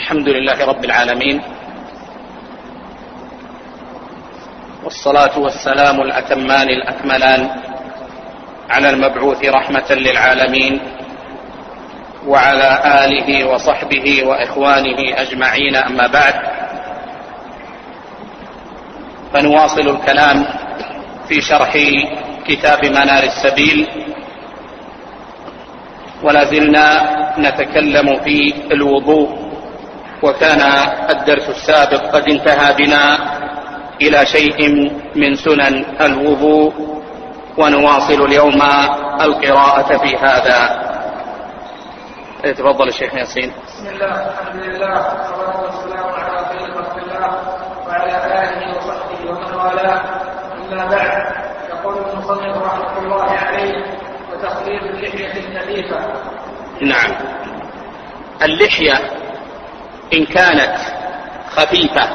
الحمد لله رب العالمين، والصلاة والسلام الأتمان الأكملان على المبعوث رحمة للعالمين وعلى آله وصحبه وإخوانه أجمعين. أما بعد، فنواصل الكلام في شرح كتاب منار السبيل، ولا زلنا نتكلم في الوضوء، وكان الدرس السابق قد انتهى بنا إلى شيء من سنن الوضوء، ونواصل اليوم القراءة في هذا. تفضل الشيخ ياسين. بسم الله، الحمد لله، والصلاة والسلام على خير خلق الله وعلى آله وصحبه ومن والاه. أما بعد، يقول المصنف رحمه الله عليه: وتخليل اللحية الخفيفة. نعم، اللحية إن كانت خفيفة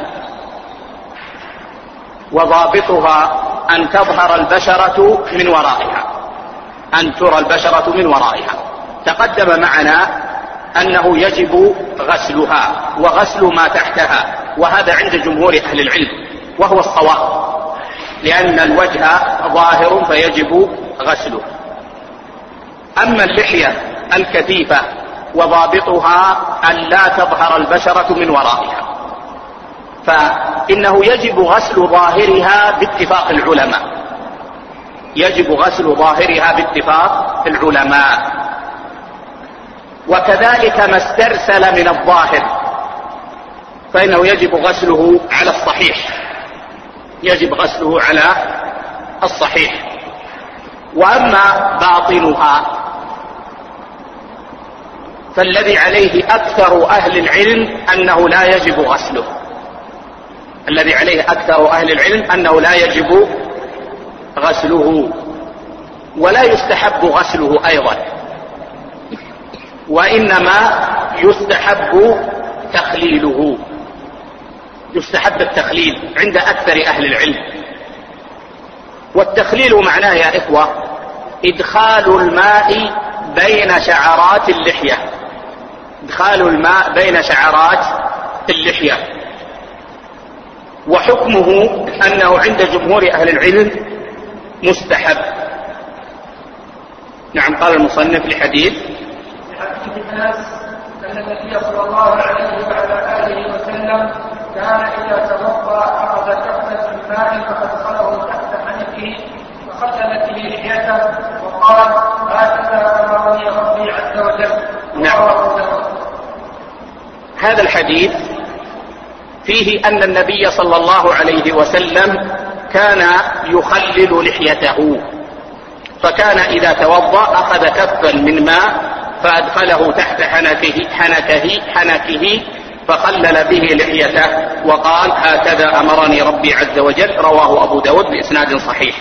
وضابطها أن تظهر البشرة من ورائها، أن ترى البشرة من ورائها، تقدم معنا أنه يجب غسلها وغسل ما تحتها، وهذا عند جمهور أهل العلم وهو الصواب، لأن الوجه ظاهر فيجب غسله. أما اللحية الكثيفة وضابطها أن لا تظهر البشرة من ورائها، فإنه يجب غسل ظاهرها باتفاق العلماء، يجب غسل ظاهرها باتفاق العلماء. وكذلك ما استرسل من الظاهر فإنه يجب غسله على الصحيح، يجب غسله على الصحيح. وأما باطنها فالذي عليه أكثر أهل العلم أنه لا يجب غسله، الذي عليه أكثر أهل العلم أنه لا يجب غسله، ولا يستحب غسله أيضا، وإنما يستحب تخليله، يستحب التخليل عند أكثر أهل العلم. والتخليل معناه يا إخوة إدخال الماء بين شعرات اللحية، إدخال الماء بين شعرات اللحية. وحكمه أنه عند جمهور أهل العلم مستحب. نعم، قال المصنف لحديث أنس أن النبي صلى الله عليه وعلى آله وسلم كان إذا توضأ أخذ كفا من ماء فأدخله تحت حنكه فخلل به لحيته وقال: هكذا أمرني ربي عز وجل. نعم، هذا الحديث فيه أن النبي صلى الله عليه وسلم كان يخلل لحيته، فكان إذا توضأ أخذ كفا من ماء فأدخله تحت حنكه فخلل به لحيته وقال: هكذا أمرني ربي عز وجل. رواه أبو داود بإسناد صحيح.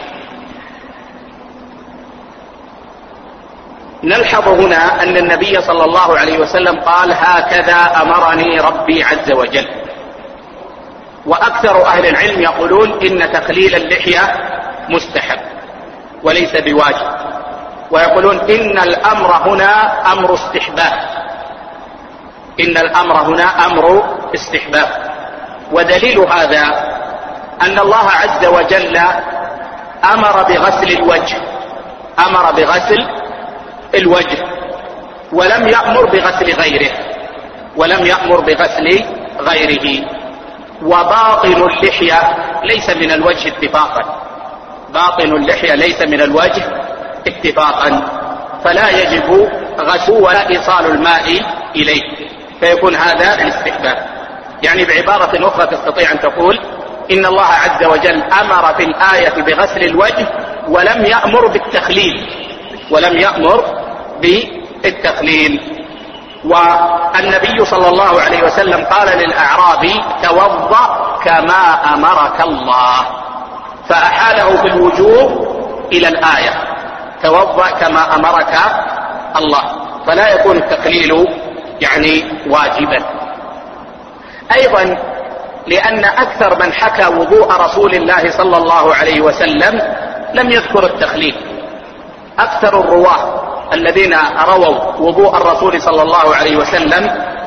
نلحظ هنا أن النبي صلى الله عليه وسلم قال: هكذا أمرني ربي عز وجل. وأكثر أهل العلم يقولون إن تخليل اللحية مستحب وليس بواجب، ويقولون إن الأمر هنا أمر استحباب، إن الأمر هنا أمر استحباب. ودليل هذا أن الله عز وجل أمر بغسل الوجه، أمر بغسل الوجه، ولم يأمر بغسل غيره، ولم يأمر بغسل غيره. وباطن اللحية ليس من الوجه اتفاقا، باطن اللحية ليس من الوجه اتفاقا، فلا يجب غسل ولا إيصال الماء إليه، فيكون هذا الاستحباب. يعني بعبارة أخرى تستطيع أن تقول إن الله عز وجل أمر في الآية بغسل الوجه ولم يأمر بالتخليل، ولم يأمر بالتخليل. والنبي صلى الله عليه وسلم قال للأعرابي: توضأ كما أمرك الله، فأحاله بالوجوب إلى الآية: توضأ كما أمرك الله، فلا يكون التقليل يعني واجبا. أيضا لأن أكثر من حكى وضوء رسول الله صلى الله عليه وسلم لم يذكر التخليل. أكثر الرواه الذين رووا وضوء الرسول صلى الله عليه وسلم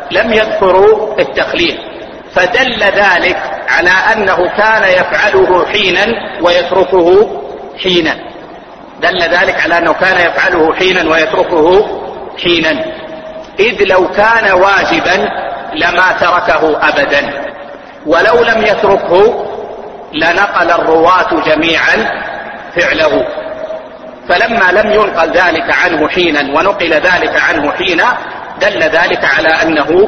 لم يذكروا التخليل، فدل ذلك على أنه كان يفعله حينا ويتركه حينا، دل ذلك على أنه كان يفعله حينا ويتركه حينا، إذ لو كان واجبا لما تركه أبدا، ولو لم يتركه لنقل الرواة جميعا فعله، فلما لم ينقل ذلك عنه حينا ونقل ذلك عنه حينا دل ذلك على أنه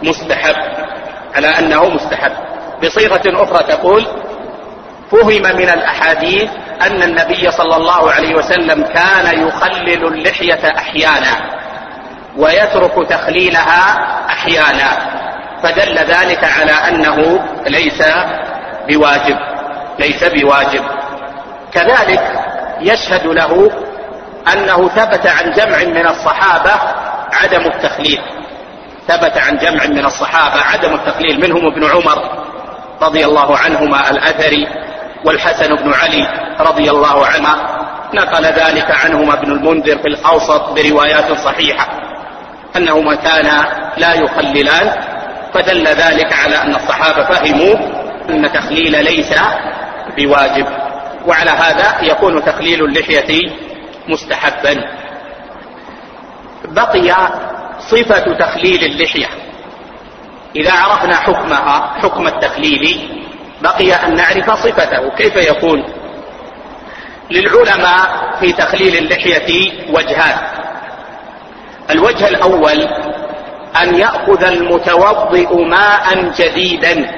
مستحب. بصيغة أخرى تقول: فهم من الأحاديث أن النبي صلى الله عليه وسلم كان يخلل اللحية أحيانا ويترك تخليلها أحيانا، فدل ذلك على أنه ليس بواجب. كذلك يشهد له أنه ثبت عن جمع من الصحابة عدم التخليل، منهم ابن عمر رضي الله عنهما الأثري، والحسن بن علي رضي الله عنهما، نقل ذلك عنهما ابن المنذر في الأوسط بروايات صحيحة أنهما كانا لا يخللان، فدل ذلك على أن الصحابة فهموا أن تخليل ليس بواجب، وعلى هذا يكون تخليل اللحية مستحبا. بقي صفة تخليل اللحية، إذا عرفنا حكم التخليل بقي أن نعرف صفته كيف يكون. للعلماء في تخليل اللحية وجهان: الوجه الأول أن يأخذ المتوضئ ماء جديدا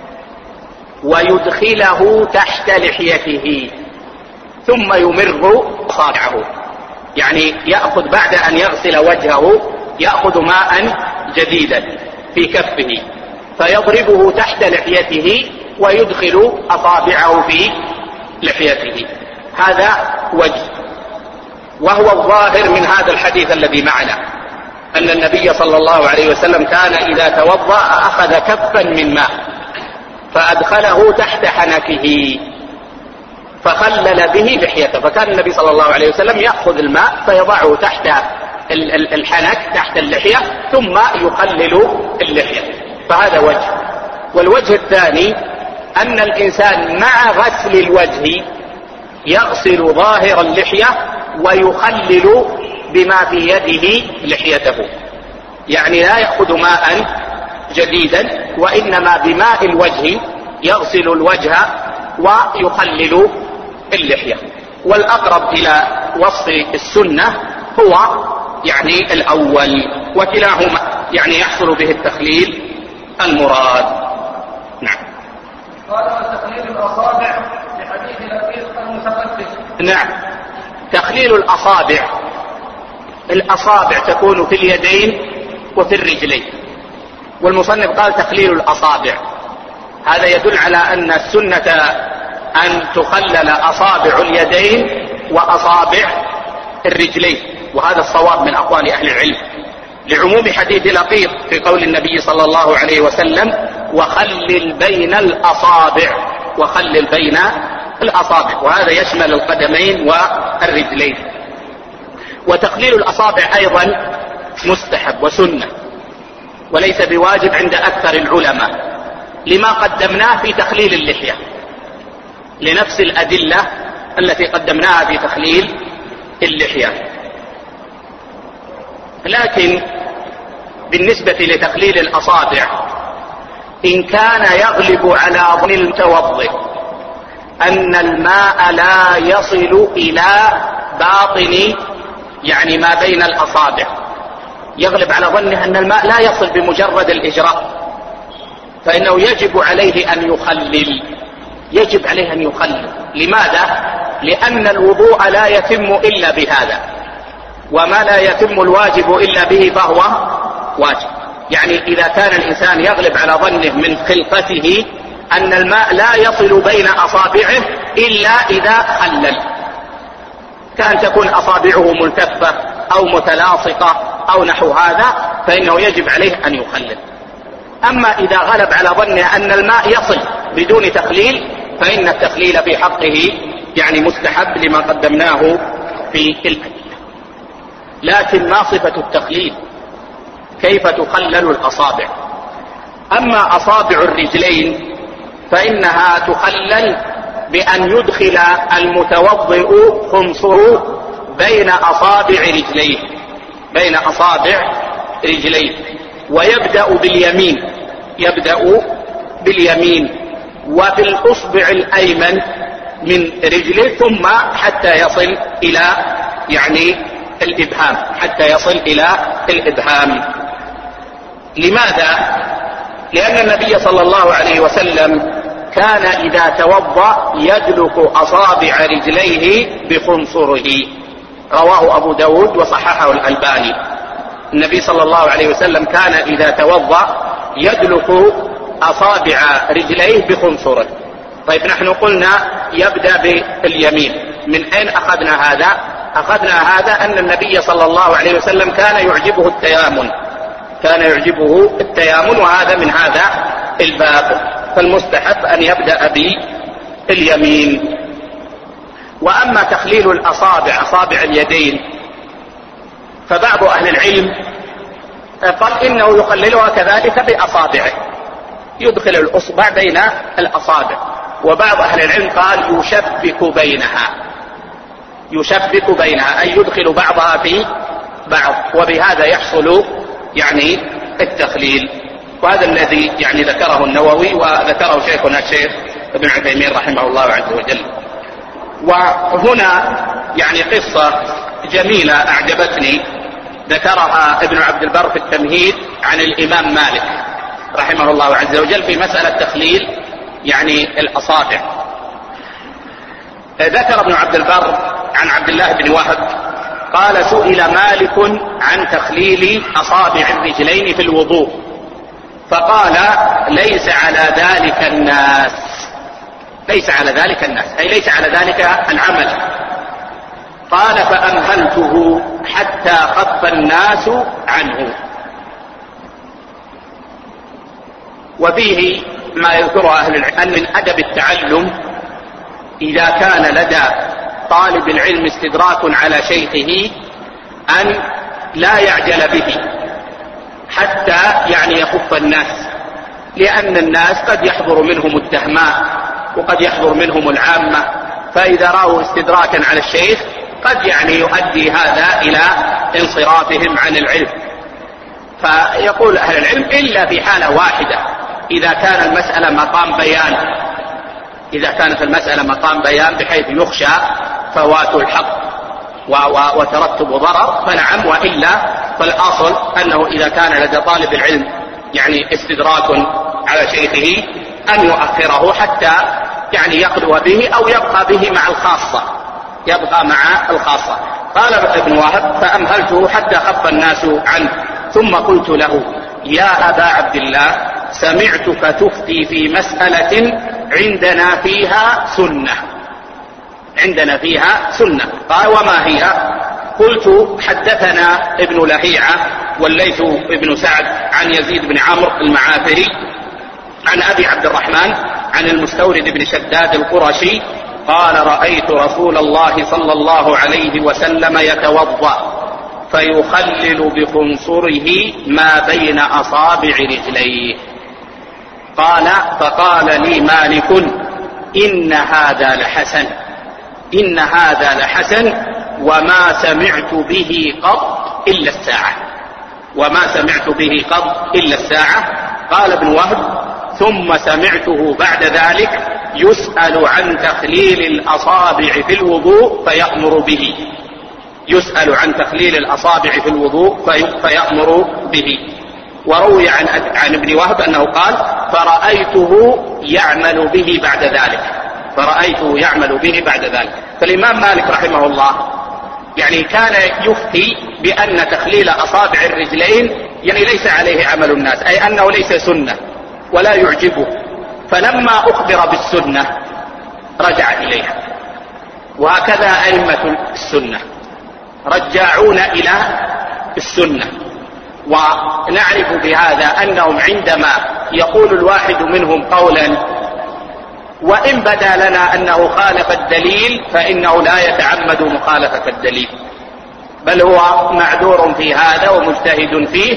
ويدخله تحت لحيته ثم يمر أصابعه، يعني يأخذ بعد أن يغسل وجهه يأخذ ماء جديدا في كفه فيضربه تحت لحيته ويدخل أصابعه في لحيته، هذا وجه. وهو الظاهر من هذا الحديث الذي معنا أن النبي صلى الله عليه وسلم كان إذا توضأ أخذ كفا من ماء فأدخله تحت حنكه فخلل به لحيته، فكان النبي صلى الله عليه وسلم يأخذ الماء فيضعه تحت الحنك تحت اللحية ثم يخلل اللحية، فهذا وجه. والوجه الثاني أن الإنسان مع غسل الوجه يغسل ظاهر اللحية ويخلل بما في يده لحيته، يعني لا يأخذ ماء جديدا وإنما بماء الوجه يغسل الوجه ويخلل اللحية. والأقرب إلى وصف السنة هو يعني الأول، وكلاهما يعني يحصل به التخليل المراد. نعم. قال: وتخليل الأصابع لحديث لقيط المتقدم. نعم، تخليل الأصابع تكون في اليدين وفي الرجلين، والمصنف قال تخليل الأصابع، هذا يدل على أن السنة أن تخلل أصابع اليدين وأصابع الرجلين، وهذا الصواب من أقوال أهل العلم لعموم حديث لقيط في قول النبي صلى الله عليه وسلم: وخلل بين الأصابع، وهذا يشمل القدمين والرجلين. وتخليل الأصابع أيضا مستحب وسنة وليس بواجب عند أكثر العلماء، لما قدمناه في تخليل اللحية، لنفس الأدلة التي قدمناها في تخليل اللحية. لكن بالنسبة لتخليل الأصابع إن كان يغلب على ظن المتوضئ أن الماء لا يصل إلى باطن يعني ما بين الأصابع، يغلب على ظنه أن الماء لا يصل بمجرد الإجراء، فإنه يجب عليه أن يخلل. لماذا؟ لأن الوضوء لا يتم إلا بهذا، وما لا يتم الواجب إلا به فهو واجب. يعني إذا كان الإنسان يغلب على ظنه من خلقته أن الماء لا يصل بين أصابعه إلا إذا خلل، كأن تكون أصابعه ملتفة أو متلاصقة أو نحو هذا، فإنه يجب عليه أن يخلل. أما إذا غلب على ظنه أن الماء يصل بدون تخليل فإن التخليل في حقه يعني مستحب لما قدمناه في الأدلة. لكن ما صفة التخليل؟ كيف تخلل الأصابع. أما أصابع الرجلين فإنها تخلل بأن يدخل المتوضئ خنصره بين أصابع رجليه ويبدأ باليمين وبالأصبع الأيمن من رجله ثم حتى يصل إلى الإبهام. لماذا؟ لأن النبي صلى الله عليه وسلم كان إذا توضأ يدلك أصابع رجليه بخنصره، رواه أبو داود وصححه الألباني. النبي صلى الله عليه وسلم كان إذا توضأ يدلك أصابع رجليه بخنصره. طيب نحن قلنا يبدأ باليمين، من أين أخذنا هذا؟ أخذنا هذا أن النبي صلى الله عليه وسلم كان يعجبه التيامن، وهذا من هذا الباب، فالمستحب أن يبدأ باليمين. وأما تخليل الأصابع، أصابع اليدين، فبعض أهل العلم قال إنه يخللها كذلك بأصابعه، يدخل الأصبع بين الأصابع. وبعض أهل العلم قال يشبك بينها أي يدخل بعضها في بعض، وبهذا يحصل التخليل. وهذا الذي ذكره النووي وذكره شيخنا الشيخ ابن عثيمين رحمه الله عز وجل. وهنا قصة جميلة أعجبتني ذكرها ابن عبد البر في التمهيد عن الإمام مالك رحمه الله عز وجل في مسألة تخليل الأصابع. ذكر ابن عبد البر عن عبد الله بن وهب قال: سئل مالك عن تخليل أصابع الرجلين في الوضوء، فقال: ليس على ذلك الناس، أي ليس على ذلك العمل. قال: فأمهلته حتى خف الناس عنه. وفيه ما يذكره أهل العلم أن من أدب التعلم إذا كان لدى طالب العلم استدراك على شيخه أن لا يعجل به حتى يخف الناس، لأن الناس قد يحضر منهم الدهماء وقد يحضر منهم العامة، فإذا رأوا استدراكا على الشيخ قد يؤدي هذا إلى انصرافهم عن العلم. فيقول أهل العلم إلا في حالة واحدة، إذا كانت المسألة مقام بيان بحيث يخشى فوات الحق وترتب ضرر فنعم، وإلا فالأصل أنه إذا كان لدى طالب العلم استدراك على شيخه أن يؤخره حتى يقلو به أو يبقى به مع الخاصة. قال ابن وهب: فأمهلته حتى خف الناس عنه، ثم قلت له: يا أبا عبد الله، سمعتك تفتي في مسألة عندنا فيها سنة. قال: وما هي؟ قلت: حدثنا ابن لهيعة والليث بن سعد عن يزيد بن عمرو المعافري عن أبي عبد الرحمن عن المستورد بن شداد القرشي قال: رأيت رسول الله صلى الله عليه وسلم يتوضأ فيخلل بخنصره ما بين أصابع رجليه. قال: فقال لي مالك: إن هذا لحسن وما سمعت به قط إلا الساعة. قال ابن وهب: ثم سمعته بعد ذلك يسأل عن تخليل الأصابع في الوضوء فيأمر به. وروي عن ابن وهب أنه قال: فرأيته يعمل به بعد ذلك. فالإمام مالك رحمه الله كان يفتي بأن تخليل أصابع الرجلين ليس عليه عمل الناس، أي أنه ليس سنة ولا يعجبه. فلما أخبر بالسنة رجع إليها. وهكذا أئمة السنة رجعون إلى السنة. ونعرف بهذا أنهم عندما يقول الواحد منهم قولا وإن بدا لنا أنه خالف الدليل فإنه لا يتعمد مخالفة الدليل، بل هو معذور في هذا ومجتهد فيه،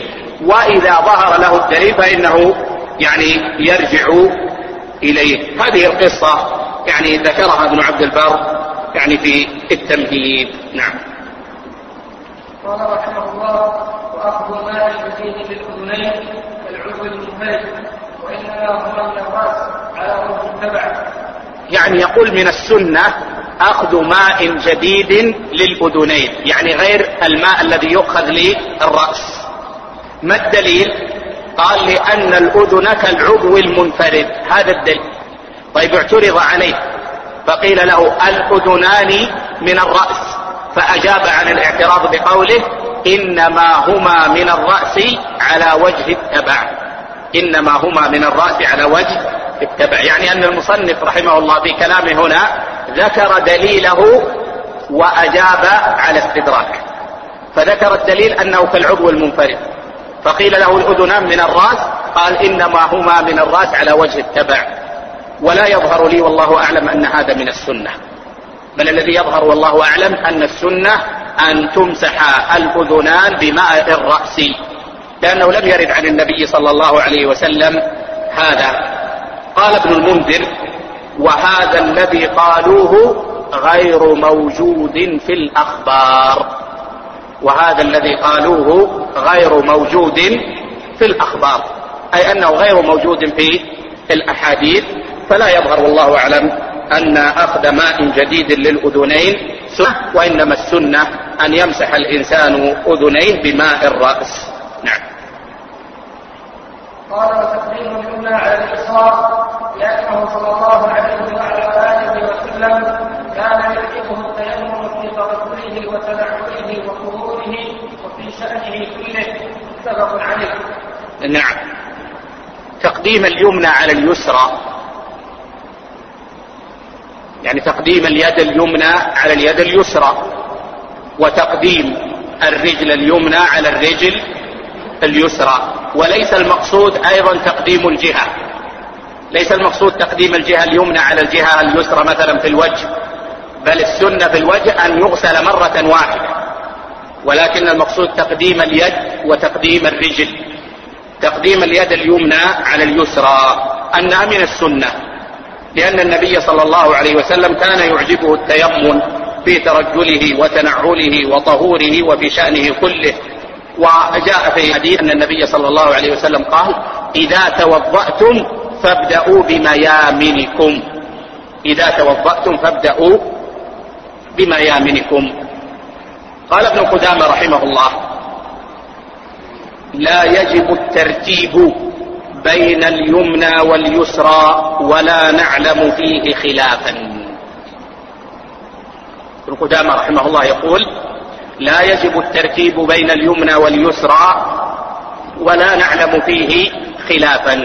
وإذا ظهر له الدليل فإنه يعني يرجع إليه. هذه القصة يعني ذكرها ابن عبد البر يعني في التمهيد. نعم. قال رحمه الله: وأخذ ماء الجديد للأذنين كالعضو المنفرد وإنما هو من الرأس على وجه التبع. يعني يقول من السنة أخذ ماء جديد للأذنين، يعني غير الماء الذي يؤخذ للرأس. ما الدليل؟ قال: لأن الأذن كالعضو المنفرد، هذا الدليل. طيب اعترض عليه فقيل له: الأذنان من الرأس، فأجاب عن الاعتراض بقوله: إنما هما من الرأس على وجه التبع. إنما هما من الرأس على وجه التبع، يعني أن المصنف رحمه الله في كلامه هنا ذكر دليله وأجاب على استدراك. فذكر الدليل أنه كالعضو المنفرد، فقيل له: الأذنان من الرأس، قال: إنما هما من الرأس على وجه التبع. ولا يظهر لي والله أعلم أن هذا من السنة، بل الذي يظهر والله أعلم أن السنة أن تمسح الأذنان بماء الرأس، لأنه لم يرد عن النبي صلى الله عليه وسلم هذا. قال ابن المنذر: وهذا الذي قالوه غير موجود في الأخبار. وهذا الذي قالوه غير موجود في الأخبار، أي أنه غير موجود في الأحاديث. فلا يظهر والله أعلم أن أخذ ماء جديد للأذنين سنة، وإنما السنة أن يمسح الإنسان أذنيه بماء الرأس. نعم. قال: وتقديم اليمنى على اليسار لأنه صلى الله عليه وعلى آله وسلم كان يعجبه التيمم في ترجله وتنعله وطهوره وفي شأنه كله، متفق عليه. نعم. تقديم اليمنى على اليسرى، يعني تقديم اليد اليمنى على اليد اليسرى، وتقديم الرجل اليمنى على الرجل اليسرى. وليس المقصود أيضا تقديم الجهة، ليس المقصود تقديم الجهة اليمنى على الجهة اليسرى مثلا في الوجه، بل السنة في الوجه أن يغسل مرة واحدة، ولكن المقصود تقديم اليد وتقديم الرجل. تقديم اليد اليمنى على اليسرى أنها من السنة، لأن النبي صلى الله عليه وسلم كان يعجبه التيمم في ترجله وتنعله وطهوره وفي شأنه كله. وجاء في حديث أن النبي صلى الله عليه وسلم قال: إذا توضأتم فابدأوا بميامنكم. إذا توضأتم فابدأوا بميامنكم. قال ابن قدامة رحمه الله: لا يجب الترتيب بين اليمنى واليسرى ولا نعلم فيه خلافا. ابن قدامة رحمه الله يقول: لا يجب الترتيب بين اليمنى واليسرى ولا نعلم فيه خلافا.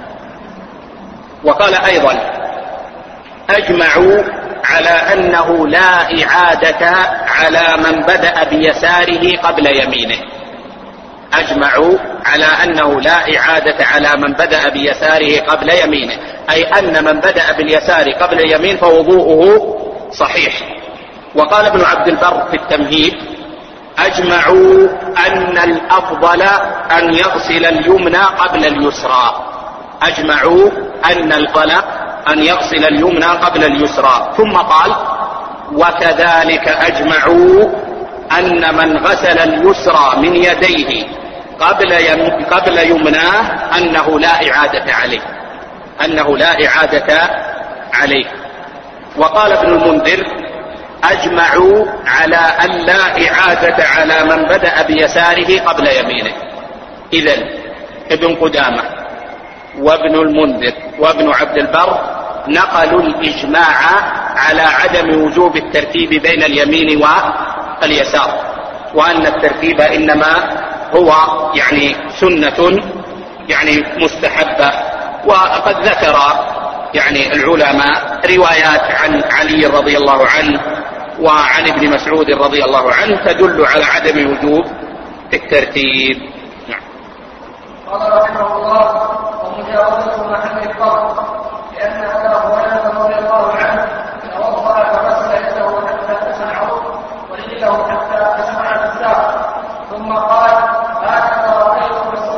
وقال أيضا: أجمعوا على أنه لا إعادة على من بدأ بيساره قبل يمينه. أجمعوا على أنه لا إعادة على من بدأ بيساره قبل يمينه، أي أن من بدأ باليسار قبل اليمين فوضوءه صحيح. وقال ابن عبد البر في التمهيد: أجمعوا أن الأفضل أن يغسل اليمنى قبل اليسرى. أجمعوا أن الأفضل أن يغسل اليمنى قبل اليسرى. ثم قال: وكذلك أجمعوا أن من غسل اليسرى من يديه قبل يمناه أنه لا إعادة عليه، أنه لا إعادة عليه. وقال ابن المنذر: أجمعوا على أن لا إعادة على من بدأ بيساره قبل يمينه. إذن ابن قدامة وابن المنذر وابن عبد البر نقلوا الإجماع على عدم وجوب الترتيب بين اليمين واليسار، وأن الترتيب إنما هو يعني سنة يعني مستحبة. وقد ذكر يعني العلماء روايات عن علي رضي الله عنه وعن ابن مسعود رضي الله عنه تدل على عدم وجوب الترتيب. نعم. قال رحمه الله: ومجاوزة محل الفرق، لأن أبا هريرة رضي الله عنه توضأ فغسل يده حتى تسمعه ورجله حتى تسمع الساق، ثم قال: هكذا رأيت رسول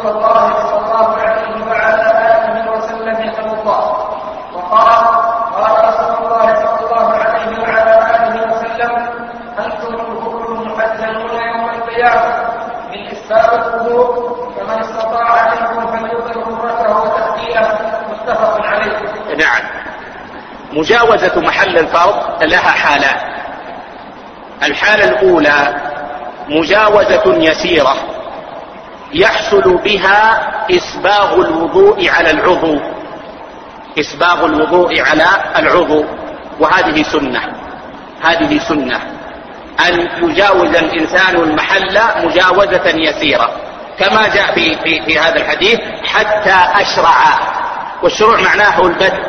مجاوزة محل الفرض لها حالان. الحالة الأولى مجاوزة يسيرة يحصل بها إسباغ الوضوء على العضو، إسباغ الوضوء على العضو، وهذه سنة، هذه سنة أن يجاوز الإنسان المحل مجاوزة يسيرة، كما جاء في هذا الحديث حتى أشرع، والشروع معناه البدء،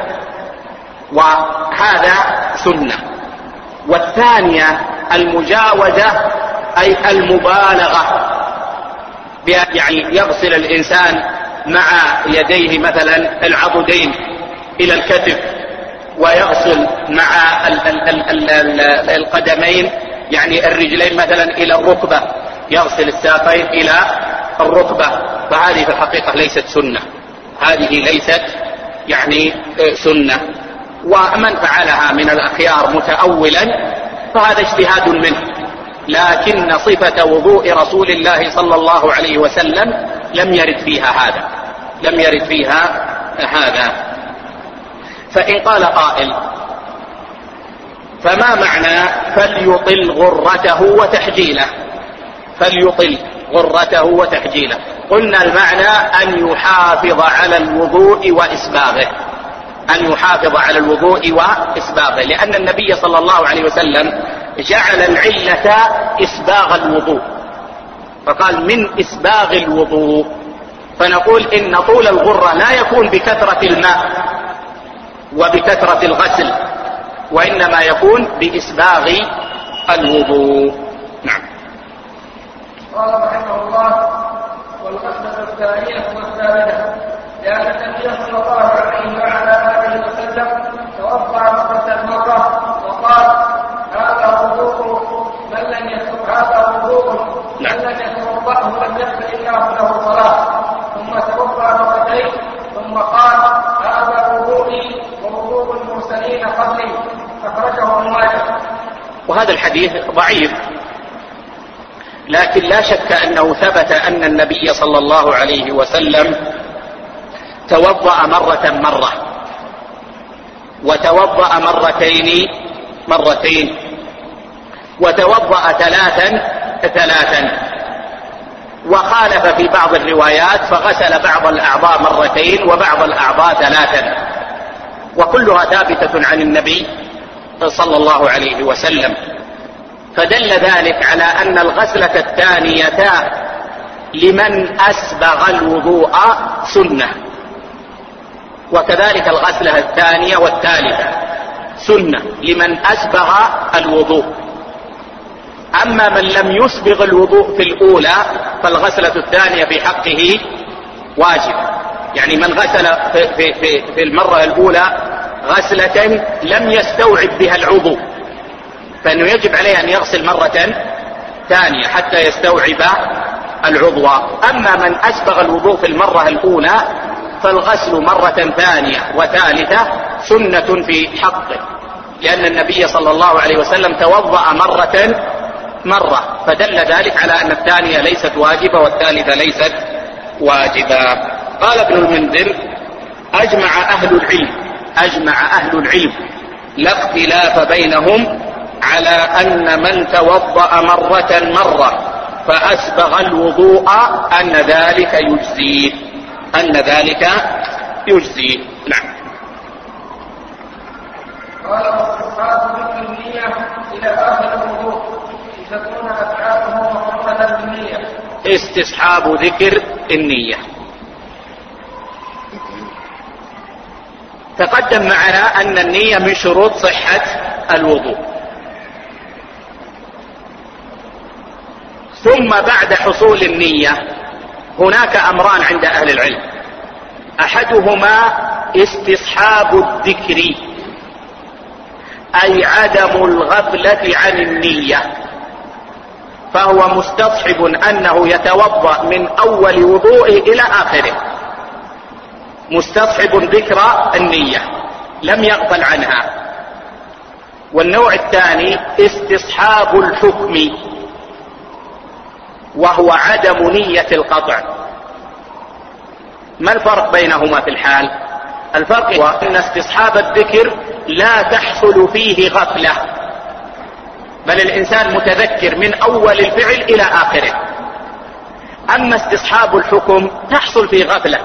وهذا سنة. والثانية المجاوزة أي المبالغة، يعني يغسل الإنسان مع يديه مثلا العضدين إلى الكتف، ويغسل مع القدمين يعني الرجلين مثلا إلى الركبة، يغسل الساقين إلى الركبة، فهذه في الحقيقة ليست سنة، هذه ليست يعني سنة. ومن فعلها من الأخيار متأولا فهذا اجتهاد منه، لكن صفة وضوء رسول الله صلى الله عليه وسلم لم يرد فيها هذا، لم يرد فيها هذا. فإن قال قائل فما معنى فليطل غرته وتحجيله؟ فليطل غرته وتحجيله، قلنا المعنى أن يحافظ على الوضوء وإسباغه، أن يحافظ على الوضوء وإسباغه، لأن النبي صلى الله عليه وسلم جعل العلة إسباغ الوضوء، فقال من إسباغ الوضوء. فنقول إن طول الغرة لا يكون بكثرة الماء وبكثرة الغسل، وإنما يكون بإسباغ الوضوء. نعم. قال رحمه الله: والغسلة الثانية والثالثة، لأن النبي صلى الله عليه وعلى آله وسلم توضأ مرة وقال: هذا وضوء من لم يتوضأه لم يغفر الله له صلاة. ثم توضأ مرتين ثم قال: هذا وضوئي ووضوء المرسلين قبلي، أخرجه ابن ماجه. وهذا الحديث ضعيف، لكن لا شك أنه ثبت أن النبي صلى الله عليه وسلم توضأ مرة، وتوضأ مرتين، وتوضأ ثلاثا، وخالف في بعض الروايات فغسل بعض الأعضاء مرتين وبعض الأعضاء ثلاثا، وكلها ثابتة عن النبي صلى الله عليه وسلم. فدل ذلك على أن الغسلة الثانية لمن أسبغ الوضوء سنة، وكذلك الغسلة الثانية والثالثة سنة لمن أسبغ الوضوء. أما من لم يسبغ الوضوء في الأولى فالغسلة الثانية في حقه واجب، يعني من غسل في المرة الأولى غسلة لم يستوعب بها العضو فإنه يجب عليه أن يغسل مرة ثانية حتى يستوعب العضو. أما من أسبغ الوضوء في المرة الأولى فالغسل مرة ثانية وثالثة سنة في حقه، لأن النبي صلى الله عليه وسلم توضأ مرة، فدل ذلك على أن الثانية ليست واجبة والثالثة ليست واجبة. قال ابن المنذر: أجمع أهل العلم لا اختلاف بينهم على أن من توضأ مرة فأسبغ الوضوء أن ذلك يجزيه. نعم. قال: واستصحاب ذكر النية إلى آخر الوضوء لتكون أفعاله مقرونة بالنية. استصحاب ذكر النية تقدم معنا أن النية من شروط صحة الوضوء. ثم بعد حصول النية هناك أمران عند أهل العلم: أحدهما استصحاب الذكر، أي عدم الغفلة عن النية، فهو مستصحب أنه يتوضأ من أول وضوءه إلى آخره، مستصحب ذكر النية لم يغفل عنها. والنوع الثاني استصحاب الحكم، وهو عدم نية القطع. ما الفرق بينهما في الحال؟ الفرق هو أن استصحاب الذكر لا تحصل فيه غفلة، بل الإنسان متذكر من أول الفعل إلى آخره. أما استصحاب الحكم تحصل فيه غفلة،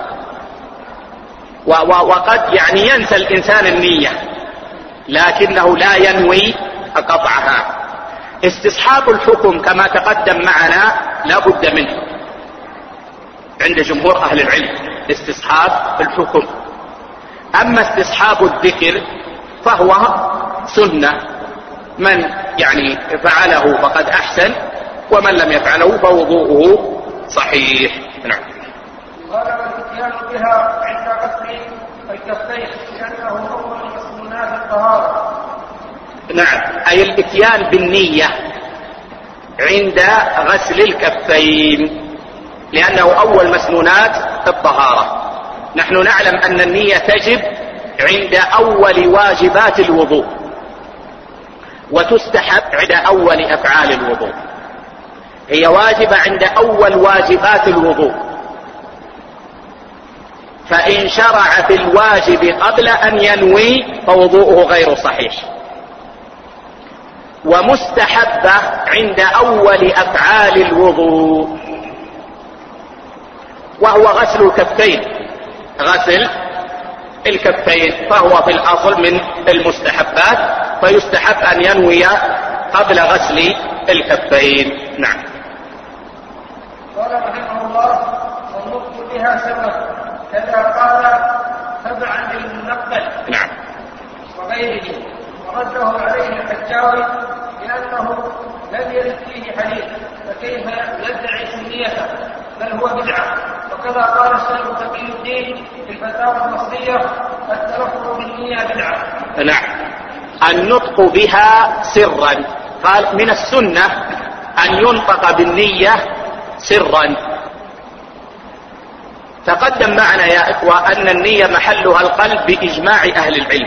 وقد ينسى الإنسان النية لكنه لا ينوي قطعها. استصحاب الحكم كما تقدم معنا لا بد منه عند جمهور أهل العلم، استصحاب الحكم. أما استصحاب الذكر فهو سنة، من فعله فقد أحسن، ومن لم يفعله فوضوءه صحيح. نعم. قال والاتيان بها عند غسل الكفين لأنه أول مسنونات الطهارة. نعم، أي الاتيان بالنية عند غسل الكفين لأنه أول مسنونات الطهارة. نحن نعلم أن النية تجب عند أول واجبات الوضوء، وتستحب عند أول أفعال الوضوء. هي واجبة عند أول واجبات الوضوء، فإن شرع في الواجب قبل أن ينوي فوضوءه غير صحيح. ومستحبة عند أول أفعال الوضوء، وهو غسل الكفين. غسل الكفين فهو في الأصل من المستحبات، فيستحب أن ينوي قبل غسل الكفين. نعم. قال رحمه الله والنطق بها سبب، كذا قال تبعا للمنقل. نعم. وغيره، ورده عليه الحجاوي لأنه لم يرد فيه حديث، فكيف يدعي سنيته بل هو بدعة. وكذا قال الشيخ تقي الدين في الفتاوى المصرية التلفظ بالنية بدعة. نعم. النطق بها سرا، قال من السنة أن ينطق بالنية سرا. تقدم معنا يا إخوة أن النية محلها القلب بإجماع أهل العلم،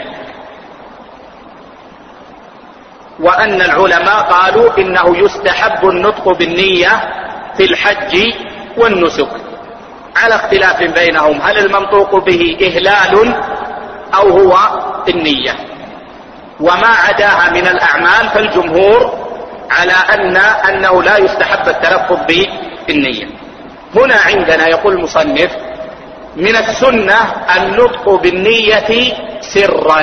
وأن العلماء قالوا إنه يستحب النطق بالنية في الحج والنسك، على اختلاف بينهم هل المنطوق به إهلال أو هو النية. وما عداها من الأعمال فالجمهور على أنه لا يستحب التلفظ بالنية. هنا عندنا يقول المصنف من السنة النطق بالنية سرا.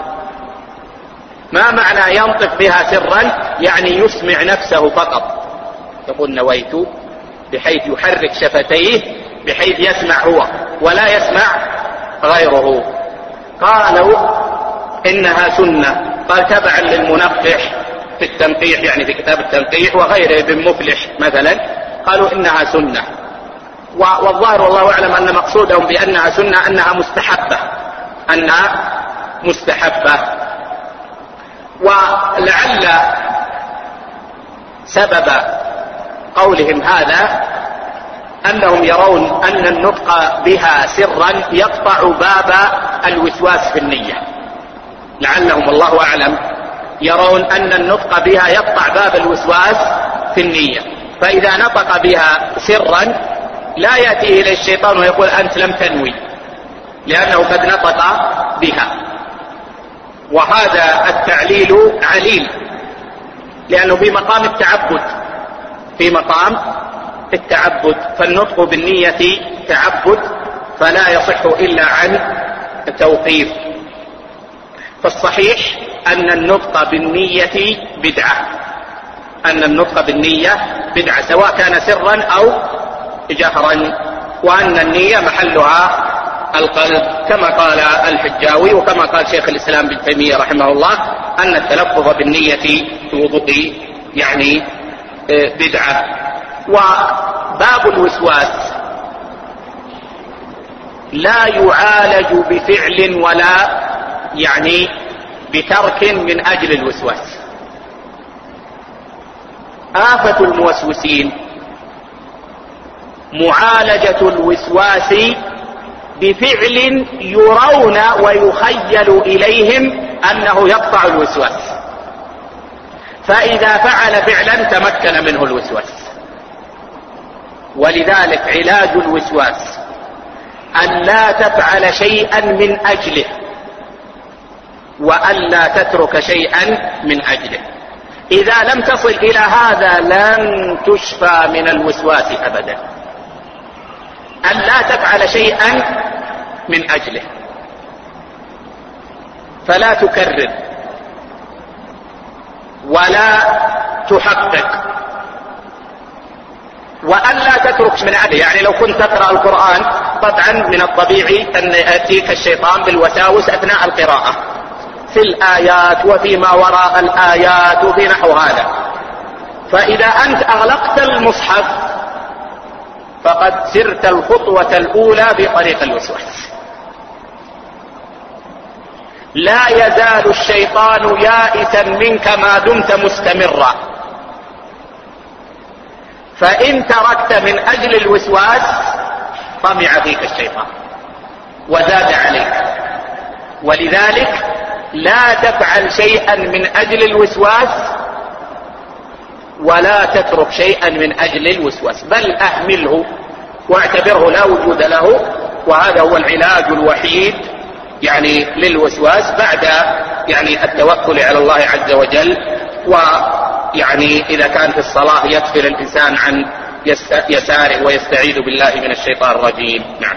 ما معنى ينطق بها سرا؟ يعني يسمع نفسه فقط، يقول نويت، بحيث يحرك شفتيه بحيث يسمع هو ولا يسمع غيره. قالوا إنها سنة، قال تبعا للمنقح في التنقيح، يعني في كتاب التنقيح وغيره ابن مفلح مثلا، قالوا إنها سنة. والظاهر والله أعلم أن مقصودهم بأنها سنة أنها مستحبة. ولعل سبب قولهم هذا أنهم يرون أن النطق بها سرا يقطع باب الوسواس في النية. لعلهم الله أعلم يرون أن النطق بها يقطع باب الوسواس في النية، فإذا نطق بها سرا لا يأتي إلى الشيطان ويقول أنت لم تنوي، لأنه قد نطق بها. وهذا التعليل عليل، لأنه في مقام التعبد، فالنطق بالنية تعبد فلا يصح إلا عن توقيف. فالصحيح أن النطق بالنية بدعة، سواء كان سرا أو جهرا، وأن النية محلها القلب كما قال الحجاوي وكما قال شيخ الإسلام ابن تيمية رحمه الله أن التلفظ بالنية في الوضوء يعني بدعة. وباب الوسواس لا يعالج بفعل ولا يعني بترك من أجل الوسواس. آفة الموسوسين معالجة الوسواس بفعل يرون ويخيل إليهم أنه يقطع الوسواس، فإذا فعل فعلا تمكن منه الوسواس. ولذلك علاج الوسواس أن لا تفعل شيئا من أجله وألا تترك شيئا من أجله. إذا لم تصل إلى هذا لن تشفى من الوسواس أبدا. أن لا تفعل شيئا من أجله، فلا تكرر ولا تحقق، وأن لا تترك من أجله. يعني لو كنت تقرأ القرآن طبعا من الطبيعي أن يأتيك الشيطان بالوساوس أثناء القراءة في الآيات وفيما وراء الآيات وفي نحو هذا، فإذا أنت أغلقت المصحف فقد سرت الخطوة الأولى بطريق الوسواس. لا يزال الشيطان يائسا منك ما دمت مستمرا، فإن تركت من أجل الوسواس طمع فيك الشيطان وزاد عليك. ولذلك لا تفعل شيئا من أجل الوسواس ولا تترك شيئا من أجل الوسواس، بل أهمله واعتبره لا وجود له. وهذا هو العلاج الوحيد يعني للوسواس بعد يعني التوكل على الله عز وجل. ويعني إذا كان في الصلاة يكفر الإنسان عن يساره ويستعيذ بالله من الشيطان الرجيم. نعم.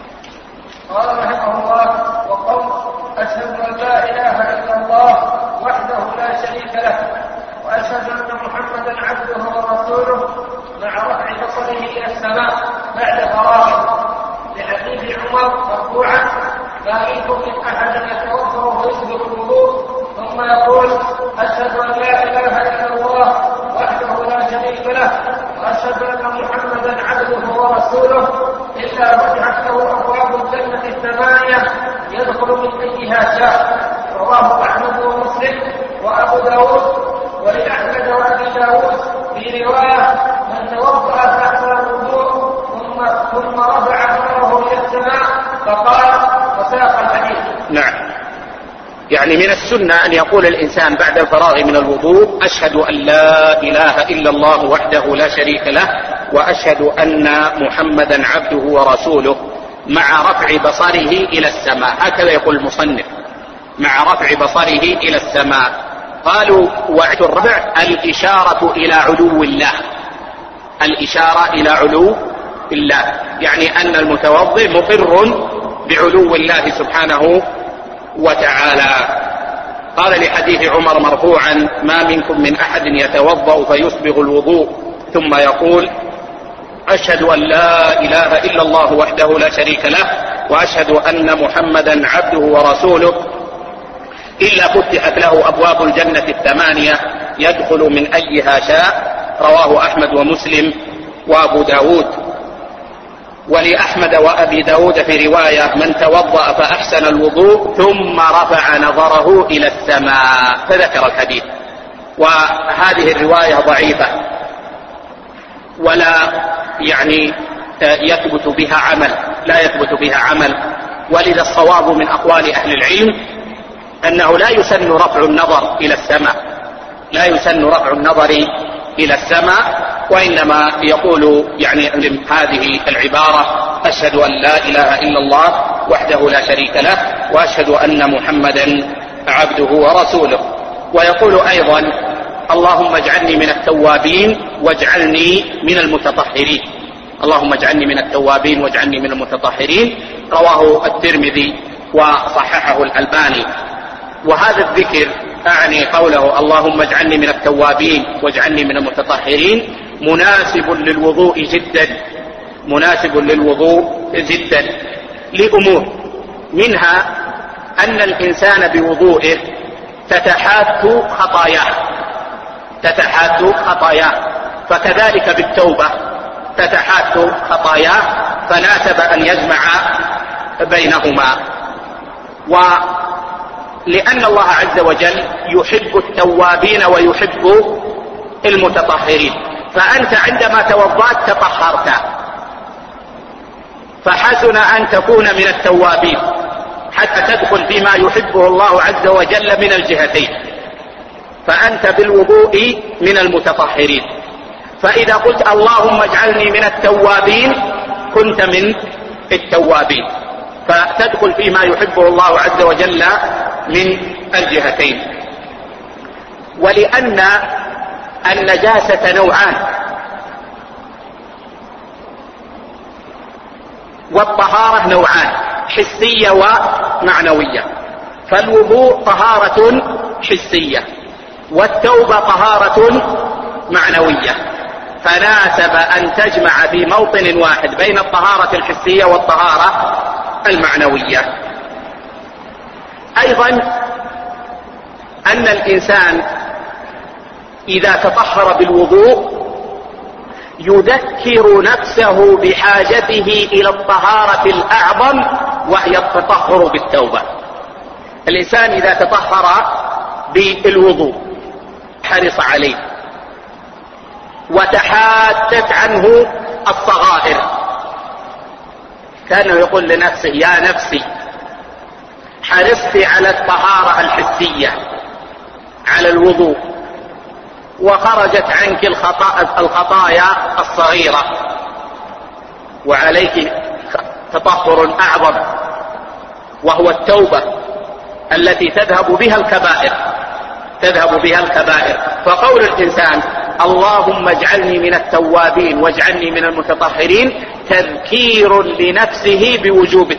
قال رحمه الله: وقول أشهد أن لا إله إلا الله وحده لا شريك له وأشهد أن محمدا عبده ورسوله مع رفع بصره إلى السماء بعد فراغه، لحديث عمر مرفوعا: ما منكم من أحد يتوضأ ويسبق الوضوء ثم يقول أشهد أن لا إله إلا الله وحده لا شريك له وأشهد أن محمدا عبده ورسوله إلا فتحت له أبواب الجنة الثمانية يدخل من أيها شاء. رواه أحمد ومسلم وأبو داود. ولأحمد وأبي داود في رواية: من توضأ فأحسن الوضوء ثم رفع بصره إلى السماء فقال، وساق الحديث. نعم. يعني من السنة أن يقول الإنسان بعد الفراغ من الوضوء: أشهد أن لا إله إلا الله وحده لا شريك له وأشهد أن محمدا عبده ورسوله مع رفع بصره إلى السماء. هكذا يقول المصنف: مع رفع بصره إلى السماء. قالوا: وعد الرفع الإشارة إلى علو الله، الإشارة إلى علو الله، يعني أن المتوضئ مقر بعلو الله سبحانه وتعالى. قال لحديث عمر مرفوعا: ما منكم من أحد يتوضأ فيسبغ الوضوء ثم يقول أشهد أن لا إله إلا الله وحده لا شريك له وأشهد أن محمدا عبده ورسوله إلا فتحت له أبواب الجنة الثمانية يدخل من أيها شاء. رواه أحمد ومسلم وأبو داود. ولأحمد وأبي داود في رواية: من توضأ فأحسن الوضوء ثم رفع نظره إلى السماء، فذكر الحديث. وهذه الرواية ضعيفة ولا يعني يثبت بها عمل، لا يثبت بها عمل. ولذا الصواب من أقوال أهل العلم أنه لا يسن رفع النظر إلى السماء، لا يسن رفع النظر إلى السماء، وإنما يقول يعني هذه العبارة: أشهد أن لا إله إلا الله وحده لا شريك له وأشهد أن محمدا عبده ورسوله. ويقول أيضا: اللهم اجعلني من التوابين واجعلني من المتطهرين، اللهم اجعلني من التوابين واجعلني من المتطهرين. رواه الترمذي وصححه الألباني. وهذا الذكر أعني قوله اللهم اجعلني من التوابين واجعلني من المتطهرين مناسب للوضوء جدا، مناسب للوضوء جدا لأمور، منها أن الإنسان بوضوئه تتحات خطاياه، تتحات خطاياه، فكذلك بالتوبة تتحات خطاياه، فناسب أن يجمع بينهما. ولأن الله عز وجل يحب التوابين ويحب المتطهرين، فأنت عندما توضأت تطهرت، فحسن أن تكون من التوابين حتى تدخل فيما يحبه الله عز وجل من الجهتين، فأنت بالوضوء من المتطهرين. فإذا قلت اللهم اجعلني من التوابين كنت من التوابين، فتدخل فيما يحبه الله عز وجل من الجهتين. ولأن النجاسة نوعان، والطهارة نوعان، حسية ومعنوية. فالوضوء طهارة حسية، والتوبة طهارة معنوية، فناسب أن تجمع في موطن واحد بين الطهارة الحسية والطهارة المعنوية. أيضا أن الإنسان إذا تطهر بالوضوء يذكر نفسه بحاجته إلى الطهارة الأعظم، وهي التطهر بالتوبة. الإنسان إذا تطهر بالوضوء حرص عليه وتحادت عنه الصغائر، كانه يقول لنفسه: يا نفسي حرصت على الطهارة الحسية، على الوضوء، وخرجت عنك الخطايا الصغيرة، وعليك تطهر أعظم وهو التوبة التي تذهب بها الكبائر. فقول الإنسان: اللهم اجعلني من التوابين واجعلني من المتطهرين، تذكير لنفسه بوجوب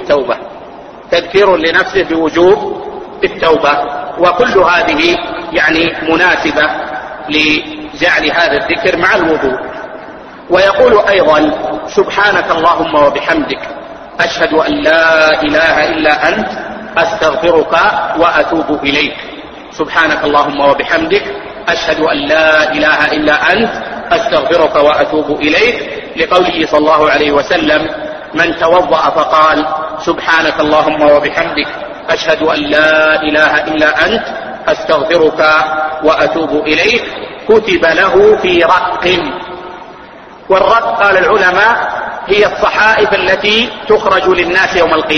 التوبة. وكل هذه يعني مناسبة لجعل هذا الذكر مع الوضوء. ويقول أيضا: سبحانك اللهم وبحمدك أشهد أن لا إله إلا أنت أستغفرك وأتوب إليك. سبحانك اللهم وبحمدك أشهد أن لا إله إلا أنت أستغفرك وأتوب إليك، لقوله صلى الله عليه وسلم: من توضأ فقال سبحانك اللهم وبحمدك أشهد أن لا إله إلا أنت أستغفرك وأتوب إليك كتب له في رق. والرق قال العلماء هي الصحائف التي تخرج للناس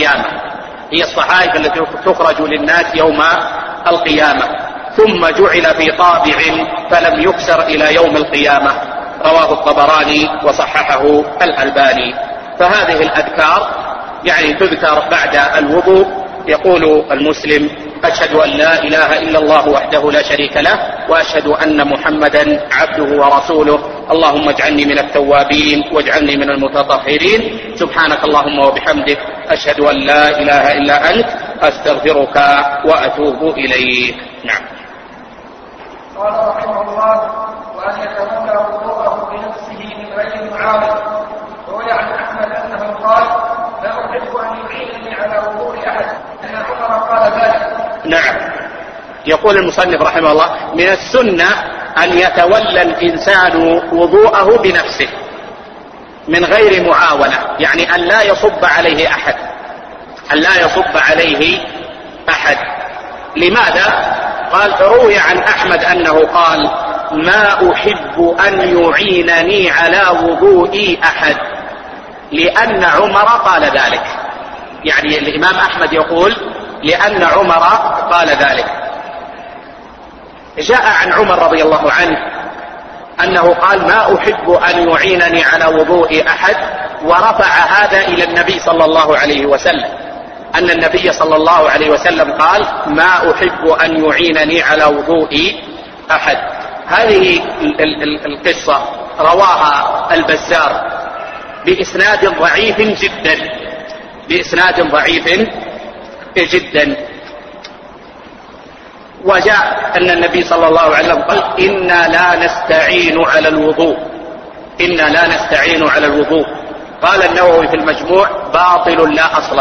يوم القيامة، ثم جعل في طابع فلم يكسر إلى يوم القيامة. رواه الطبراني وصححه الألباني. فهذه الأذكار يعني تذكر بعد الوضوء. يقول المسلم: أشهد أن لا إله إلا الله وحده لا شريك له، وأشهد أن محمدا عبده ورسوله، اللهم اجعلني من التوابين واجعلني من المتطهرين، سبحانك اللهم وبحمدك أشهد أن لا إله إلا أنت أستغفرك وأتوب إليك. نعم. قال رحمه الله: وأن يتولى وضوءه بنفسه من غير معاون. روي عن أحمد أنه قال: لا أحب أن يعينني على وضوء أحد، أن عمر قال ذلك. نعم. يقول المصنف رحمه الله: من السنة أن يتولى الإنسان وضوءه بنفسه من غير معاونة، يعني أن لا يصب عليه أحد. لماذا؟ قال: روي عن أحمد أنه قال: ما أحب أن يعينني على وضوء أحد، لأن عمر قال ذلك. يعني الإمام أحمد يقول: لأن عمر قال ذلك. جاء عن عمر رضي الله عنه أنه قال: ما أحب أن يعينني على وضوء أحد، ورفع هذا إلى النبي صلى الله عليه وسلم، أن النبي صلى الله عليه وسلم قال: ما أحب أن يعينني على وضوء أحد. هذه القصة رواها البزار بإسناد ضعيف جدا. وجاء أن النبي صلى الله عليه وسلم قال: إنا لا نستعين على الوضوء. قال النووي في المجموع: باطل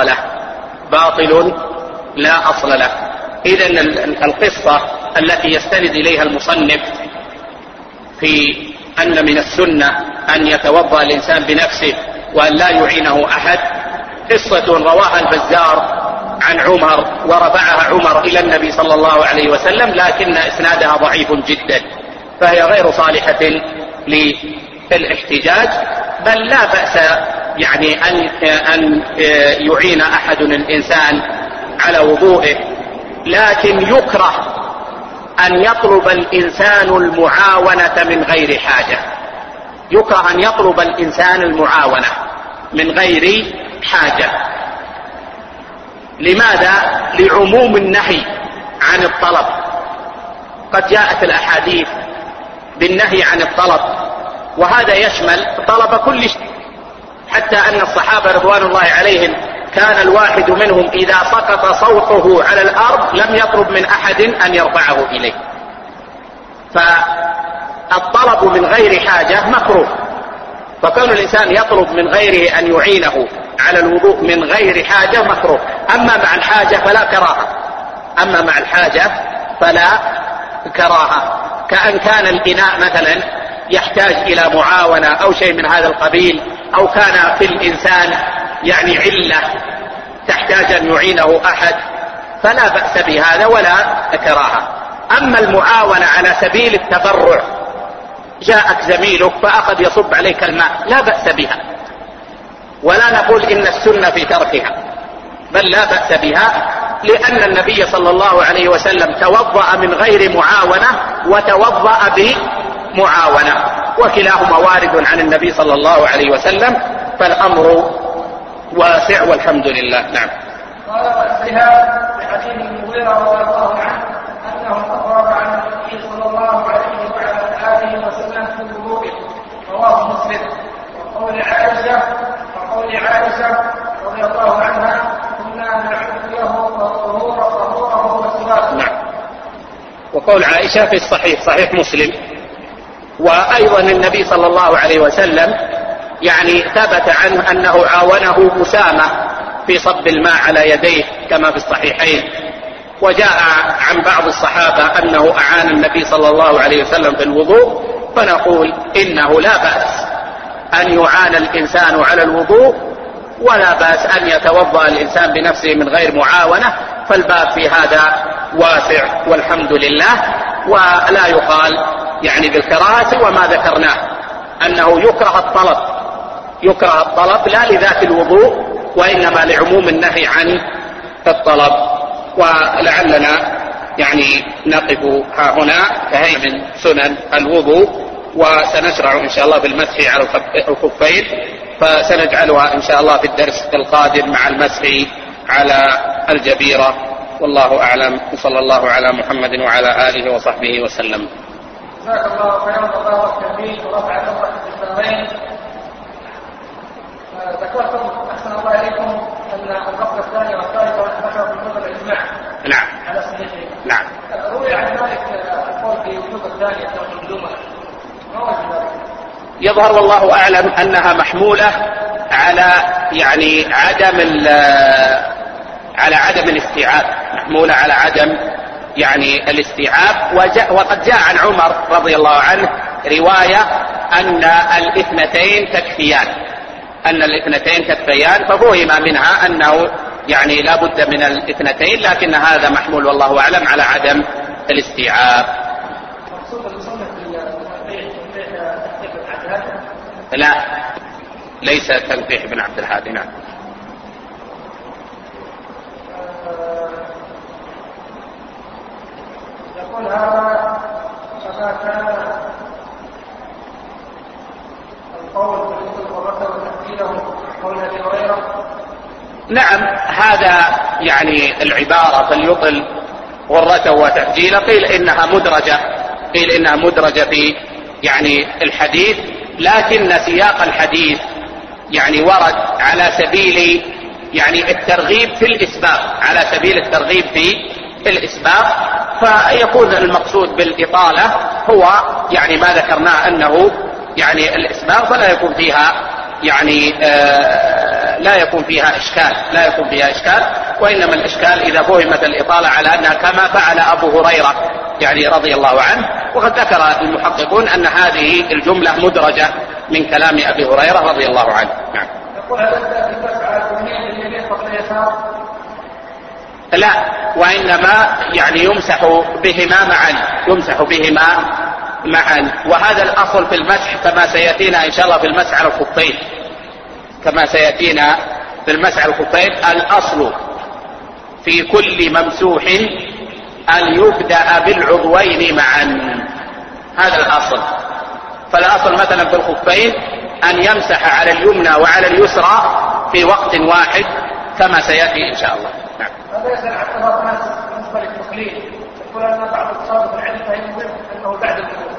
لا أصل له. إذن القصة التي يستند إليها المصنف في أن من السنة أن يتوضأ الإنسان بنفسه وأن لا يعينه أحد، قصة رواها البزار عن عمر ورفعها عمر إلى النبي صلى الله عليه وسلم، لكن إسنادها ضعيف جدا، فهي غير صالحة للاحتجاج. بل لا بأس يعني أن يعين أحد الإنسان على وضوئه، لكن يكره أن يطلب الإنسان المعاونة من غير حاجة. لماذا؟ لعموم النهي عن الطلب. قد جاءت الأحاديث بالنهي عن الطلب، وهذا يشمل طلب كل شيء، حتى أن الصحابة رضوان الله عليهم كان الواحد منهم إذا سقط صوته على الأرض لم يطلب من أحد أن يرفعه إليه. فالطلب من غير حاجة مكروه، فكون الإنسان يطلب من غيره أن يعينه على الوضوء من غير حاجة مكروه. أما مع الحاجة فلا كراهة، أما مع الحاجة فلا كراهة، كأن كان الإناء مثلا يحتاج إلى معاونة أو شيء من هذا القبيل، أو كان في الإنسان يعني علة تحتاج أن يعينه أحد، فلا بأس بهذا ولا كراهة. أما المعاونة على سبيل التبرع، جاءك زميلك فأخذ يصب عليك الماء، لا بأس بها، ولا نقول إن السنة في تركها، بل لا بأس بها، لأن النبي صلى الله عليه وسلم توضأ من غير معاونة وتوضأ بمعاونة، وكلاهما وارد عن النبي صلى الله عليه وسلم، فالأمر واسع والحمد لله. نعم. قال بأسها لحديث المغيرة رضي الله عنه أنه أخبر عن النبي صلى الله عليه وعلى آله وسلم في الوضوء، رواه مسلم. وقول عائشة رضي الله عنها كنا نعد له طهوره وسواكه. نعم. وقول عائشة في الصحيح، صحيح مسلم. وأيضا النبي صلى الله عليه وسلم يعني ثبت عنه أنه عاونه أسامة في صب الماء على يديه كما في الصحيحين. وجاء عن بعض الصحابة أنه أعان النبي صلى الله عليه وسلم في الوضوء، فنقول إنه لا بأس أن يعان الإنسان على الوضوء، ولا بأس أن يتوضأ الإنسان بنفسه من غير معاونة، فالباب في هذا واسع والحمد لله. ولا يقال يعني بالكراهة، وما ذكرناه أنه يكره الطلب لا لذات الوضوء، وإنما لعموم النهي عن الطلب. ولعلنا يعني نقف ها هنا كهي من سنن الوضوء، وسنشرع إن شاء الله بالمسح على الخفين، فسنجعلها إن شاء الله في الدرس القادم مع المسح على الجبيرة. والله أعلم، وصلى الله على محمد وعلى آله وصحبه وسلم. جزاك الله خيرا وبارك فيك ورفع نظرك في الدارين. ذكرتم أحسن الله إليكم أن الفقرة الثانية والثالثة والعاشرة في وجوب الإجماع. نعم. على صحيحين. نعم. روي عن ذلك القول في وجوب الثانية والمظلومة، ما وجه ذلك؟ يظهر والله أعلم أنها محمولة على يعني عدم الاستيعاب، محمولة على عدم يعني الاستيعاب. وقد جاء عن عمر رضي الله عنه رواية أن الاثنتين تكفيان، ففهم منها أنه يعني لا بد من الاثنتين، لكن هذا محمول والله أعلم على عدم الاستيعاب. لا، ليس تنفيح بن عبد الهادي. نعم. يقول هذا فما كان القول بالوضوء والركب وتحديده قول ابي هريره. نعم، هذا يعني العبارة فليطل غرته وتحجيله، قيل إنها مدرجة في يعني الحديث، لكن سياق الحديث يعني ورد على سبيل يعني الترغيب في الإسباق، فيكون المقصود بالإطالة هو يعني ما ذكرناه أنه يعني الإسباق، فلا يكون فيها يعني لا يكون فيها إشكال، وإنما الإشكال إذا فهمت الإطالة على أنها كما فعل أبو هريرة يعني رضي الله عنه. وقد ذكر المحققون أن هذه الجملة مدرجة من كلام أبي هريرة رضي الله عنه. نعم. يقول هل تسعى اليمين قبل اليسار؟ لا، وإنما يعني يمسح بهما معا، وهذا الأصل في المسح كما سيأتينا إن شاء الله في المسح على الخفين. الأصل في كل ممسوح أن يبدأ بالعضوين معا، هذا الأصل. فالأصل مثلا في الخفين أن يمسح على اليمنى وعلى اليسرى في وقت واحد كما سيأتي إن شاء الله. نعم. هذا يسأل عن اعتراض ناس بالنسبة للتقليد، يقول أن بعض الصادق العلم فهم أنه بعد الوضوء.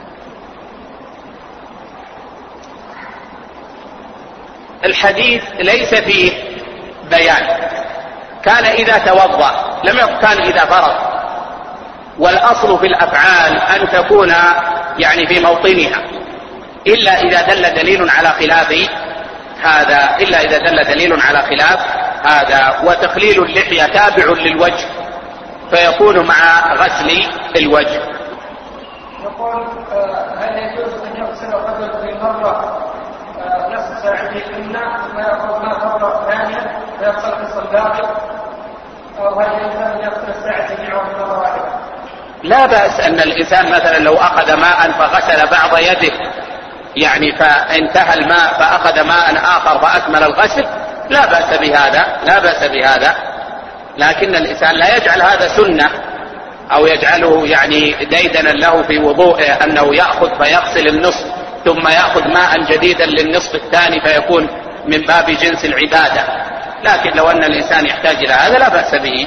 الحديث ليس فيه بيان، كان إذا توضأ، لم يقل كان إذا فرغ، والأصل في الأفعال أن تكون يعني في موطنها، إلا إذا دل دليل على خلاف هذا، إلا إذا دل دليل على خلاف هذا. وتخليل اللحية تابع للوجه فيكون مع غسل الوجه. يقول هل يجوز أن يغسل الرجل في مرة نصف ساعته اليمنى ثم يأخذ مرة ثانية ويغسل نصف الباقي، أو هل يجوز أن يغسل الساعة جميعها في مرة واحدة؟ لا بأس أن الإنسان مثلا لو أخذ ماء فغسل بعض يده يعني فانتهى الماء فأخذ ماء آخر فأكمل الغسل، لا بأس بهذا، لا بأس بهذا. لكن الإنسان لا يجعل هذا سنة أو يجعله يعني ديدنا له في وضوءه أنه يأخذ فيغسل النصف ثم يأخذ ماء جديدا للنصف الثاني فيكون من باب جنس العبادة. لكن لو أن الإنسان يحتاج إلى هذا لا بأس به.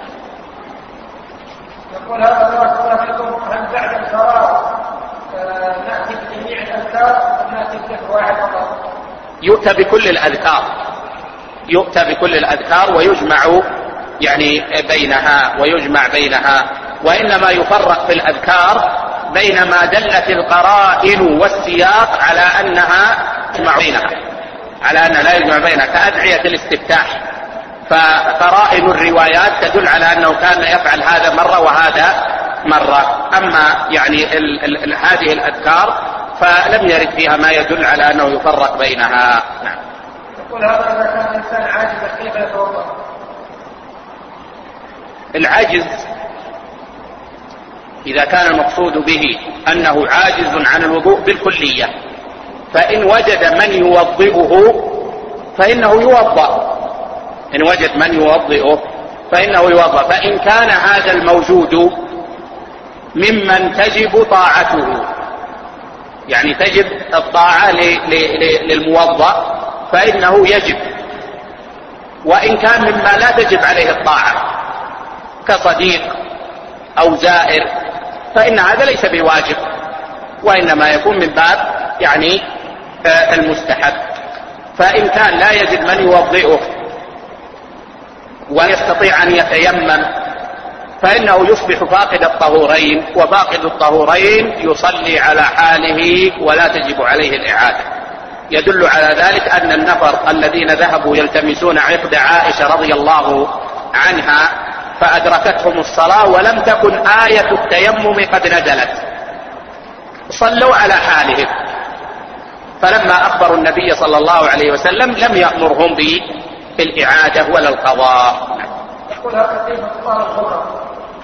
يقول هذا بارك الله فيكم، هل بعد الفراغ نأتي بجميع الأذكار أم نأتي بذكر واحد فقط؟ يؤتى بكل الأذكار، يؤتى بكل الأذكار ويجمع يعني بينها، وإنما يفرق في الأذكار بينما دلت القرائن والسياق على أنها تجمع بينها، على أنها لا يجمع بينها، كأدعية الاستفتاح، فقرائن الروايات تدل على أنه كان يفعل هذا مرة وهذا مرة. أما يعني هذه الأذكار فلم يرد فيها ما يدل على أنه يفرق بينها. نعم. يقول هذا إذا كان الإنسان عاجزا كيف يتوضأ؟ العجز إذا كان المقصود به أنه عاجز عن الوضوء بالكلية، فإن وجد من يوضئه فإنه يوضأ، إن وجد من يوضئه فإنه يوضأ. فإن كان هذا الموجود ممن تجب طاعته، يعني تجب الطاعة للموضأ فإنه يجب. وإن كان مما لا تجب عليه الطاعة كصديق أو زائر فإن هذا ليس بواجب، وإنما يكون من باب يعني المستحب. فإن كان لا يجد من يوضئه ويستطيع أن يتيمم فإنه يصبح فاقد الطهورين، وفاقد الطهورين يصلي على حاله ولا تجب عليه الإعادة. يدل على ذلك أن النفر الذين ذهبوا يلتمسون عقد عائشة رضي الله عنها فأدركتهم الصلاة ولم تكن آية التيمم قد نزلت، صلوا على حالهم، فلما أخبروا النبي صلى الله عليه وسلم لم يأمرهم بالإعادة ولا القضاء. يقول هذا كيف تطال الغرة؟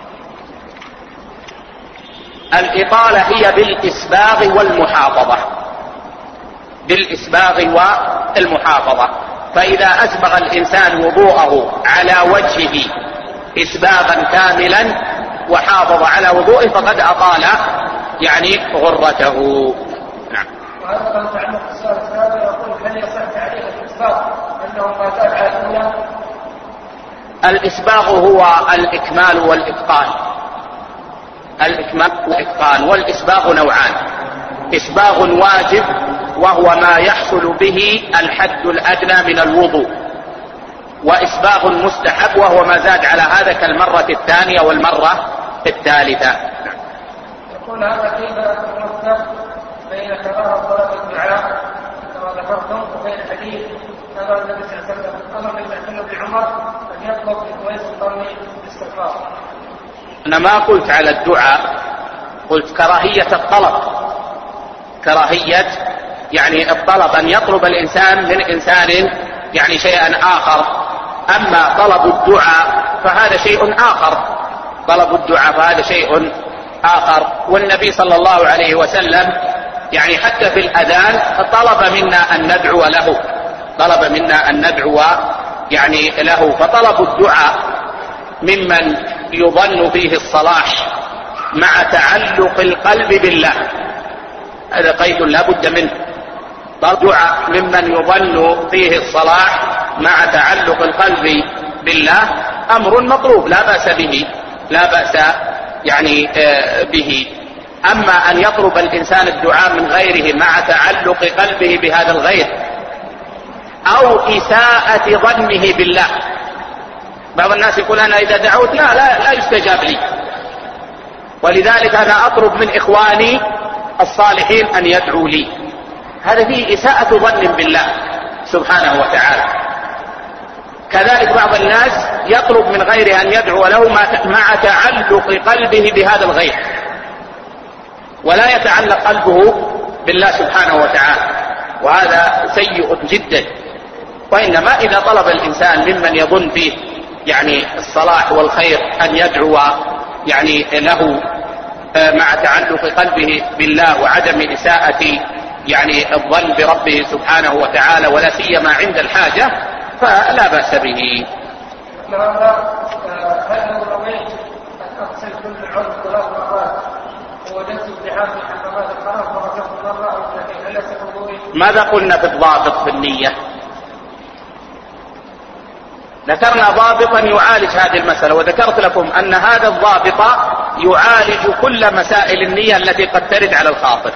الإطالة هي بالإسباغ والمحافظة، بالإسباغ والمحافظة. فإذا أسبغ الإنسان وضوءه على وجهه إسباغا كاملا وحافظ على وضوءه فقد أطال يعني غرته. نعم. وهذا ما يتعلق بالسؤال السابق، يقول هل يصح تعليق الإسباغ أنه ما زاد على الأولى؟ الإسباغ هو الإكمال والإتقان، الإكمال والإتقان. والإسباغ نوعان: إسباغ واجب وهو ما يحصل به الحد الأدنى من الوضوء، وإسباغ مستحب وهو ما زاد على هذا كالمرة الثانية والمرة الثالثة. يقول هذا كيف يرتب بين كراهة طلب الدعاء كما ذكرتم وبين حديث أمر النبي صلى الله عليه وسلم أمر المعتمد بعمر أن يطلب لكويس القرن بالاستغفار؟ أنا ما قلت على الدعاء، قلت كراهية الطلب، كراهية يعني الطلب أن يطلب الإنسان من إنسان يعني شيئا آخر. أما طلب الدعاء فهذا شيء آخر، طلب الدعاء فهذا شيء آخر. والنبي صلى الله عليه وسلم يعني حتى في الأذان طلب منا أن ندعو له، طلب منا أن ندعو يعني له. فطلب الدعاء ممن يظن فيه الصلاح مع تعلق القلب بالله هذا قيد لا بد منه. طلب الدعاء ممن يظن فيه الصلاح مع تعلق القلب بالله أمر مطلوب لا بأس به، لا بأس يعني به. أما أن يطلب الإنسان الدعاء من غيره مع تعلق قلبه بهذا الغير أو إساءة ظنه بالله. بعض الناس يقول أنا إذا دعوت لا يستجاب لي، ولذلك أنا أطلب من إخواني الصالحين أن يدعوا لي. هذا فيه إساءة ظن بالله سبحانه وتعالى. كذلك بعض الناس يطلب من غيره أن يدعو له مع تعلق قلبه بهذا الغير، ولا يتعلق قلبه بالله سبحانه وتعالى، وهذا سيء جدا. وإنما إذا طلب الإنسان ممن يظن فيه يعني الصلاح والخير أن يدعو يعني له مع تعلق قلبه بالله وعدم إساءة يعني الظن بربه سبحانه وتعالى، ولا سيما عند الحاجة، فلا بأس به. هل رويت أن أغسل كل عضو 3 مرات ووجدت ازدحام في حمامات الخلاص ورجعت مرة أو 2، هل يصح وضوئي؟ ماذا قلنا في الضابط في النية؟ ذكرنا ضابطا يعالج هذه المسألة، وذكرت لكم أن هذا الضابط يعالج كل مسائل النية التي قد ترد على الخاطر.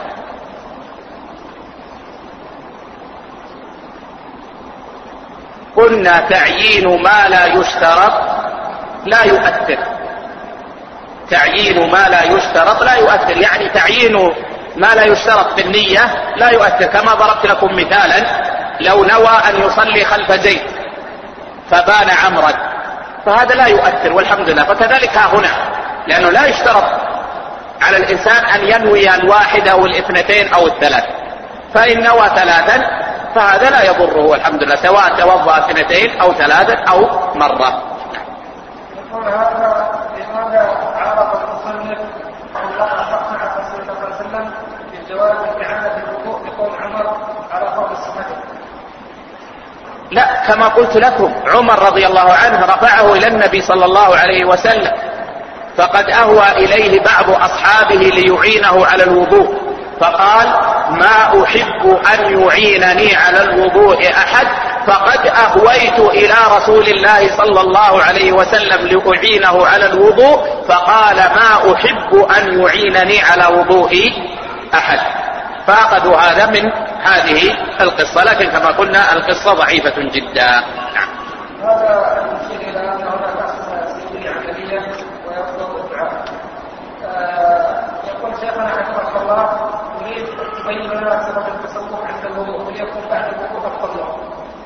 قلنا تعيين ما لا يشترط لا يؤثر. تعيين ما لا يشترط لا يؤثر، يعني تعيين ما لا يشترط بالنية لا يؤثر. كما ضربت لكم مثالا، لو نوى أن يصلي خلف زيد فبان عمرا فهذا لا يؤثر والحمد لله. فكذلك ها هنا، لأنه لا يشترط على الإنسان أن ينوي الواحد أو 2 أو 3، فإن نوى 3 فهذا لا يضره والحمد لله، سواء توضأ 2 أو 3 أو مرة. يقول هذا لماذا عرف المصنف أن لا أحق مع رسول الله صلى الله عليه وسلم في جواز الإعادة الوضوء بقول عمر على قول الصحابة؟ لا، كما قلت لكم عمر رضي الله عنه رفعه إلى النبي صلى الله عليه وسلم، فقد أهوى إليه بعض أصحابه ليعينه على الوضوء، فقال ما أحب أن يعينني على الوضوء أحد، فقد أهويت إلى رسول الله صلى الله عليه وسلم لأعينه على الوضوء، فقال ما أحب أن يعينني على وضوء أحد. فأخذوا هذا من هذه القصة، لكن كما قلنا القصة ضعيفة جدا. نعم. هذا يشير إلى أن هناك أسئلة سلبية عملية ويفضل الدعاء. يقول شيخنا حفظك الله، نريد تبين لنا سبب التسوق عند الوضوء، وليكن بعد الوضوء أفضل له.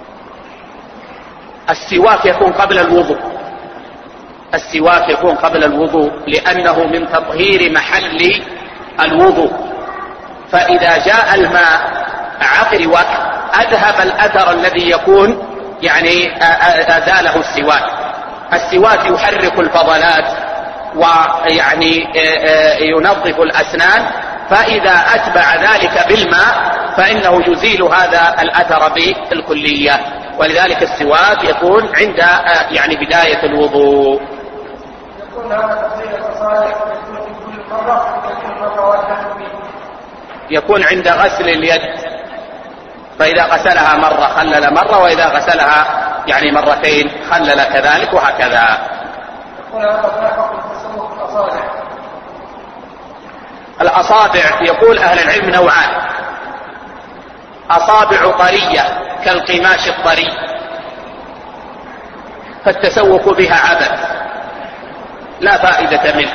السواك يكون قبل الوضوء، السواك يكون قبل الوضوء لأنه من تطهير محل الوضوء، فإذا جاء الماء عقر أذهب الأثر الذي يكون يعني أزاله السواك. السواك يحرك الفضلات ويعني ينظف الأسنان، فإذا أتبع ذلك بالماء فإنه يزيل هذا الأثر بالكلية، ولذلك السواك يكون عند يعني بداية الوضوء. يكون هذا تفصيل التصالح يكون في كل مرة، يكون مرة واحدة، يكون عند غسل اليد، فإذا غسلها مرة خلل مرة، وإذا غسلها يعني 2 خلل كذلك، وهكذا. يكون هذا لا التسوق الأصابع. الأصابع يقول أهل العلم نوعان: أصابع طرية كالقماش الطري فالتسوق بها عبث لا فائدة منه،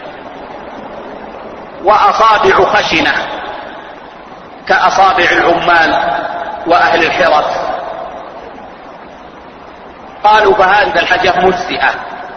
وأصابع خشنة كأصابع العمال وأهل الحرف، قالوا فهذه الحاجة مجزئة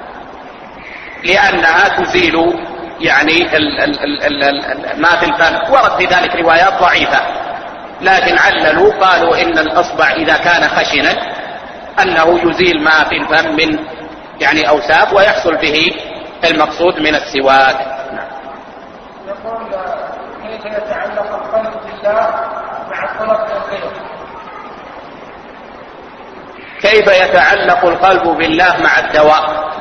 لأنها تزيل يعني ما في الفم. ورد في ذلك روايات ضعيفة، لكن عللوا قالوا إن الأصبع إذا كان خشنا أنه يزيل ما في الفم من يعني أوساخ ويحصل به المقصود من السواك. يقول كيف يتعلق القلب بالله مع الطلب للخير؟ كيف يتعلق القلب بالله مع الدواء؟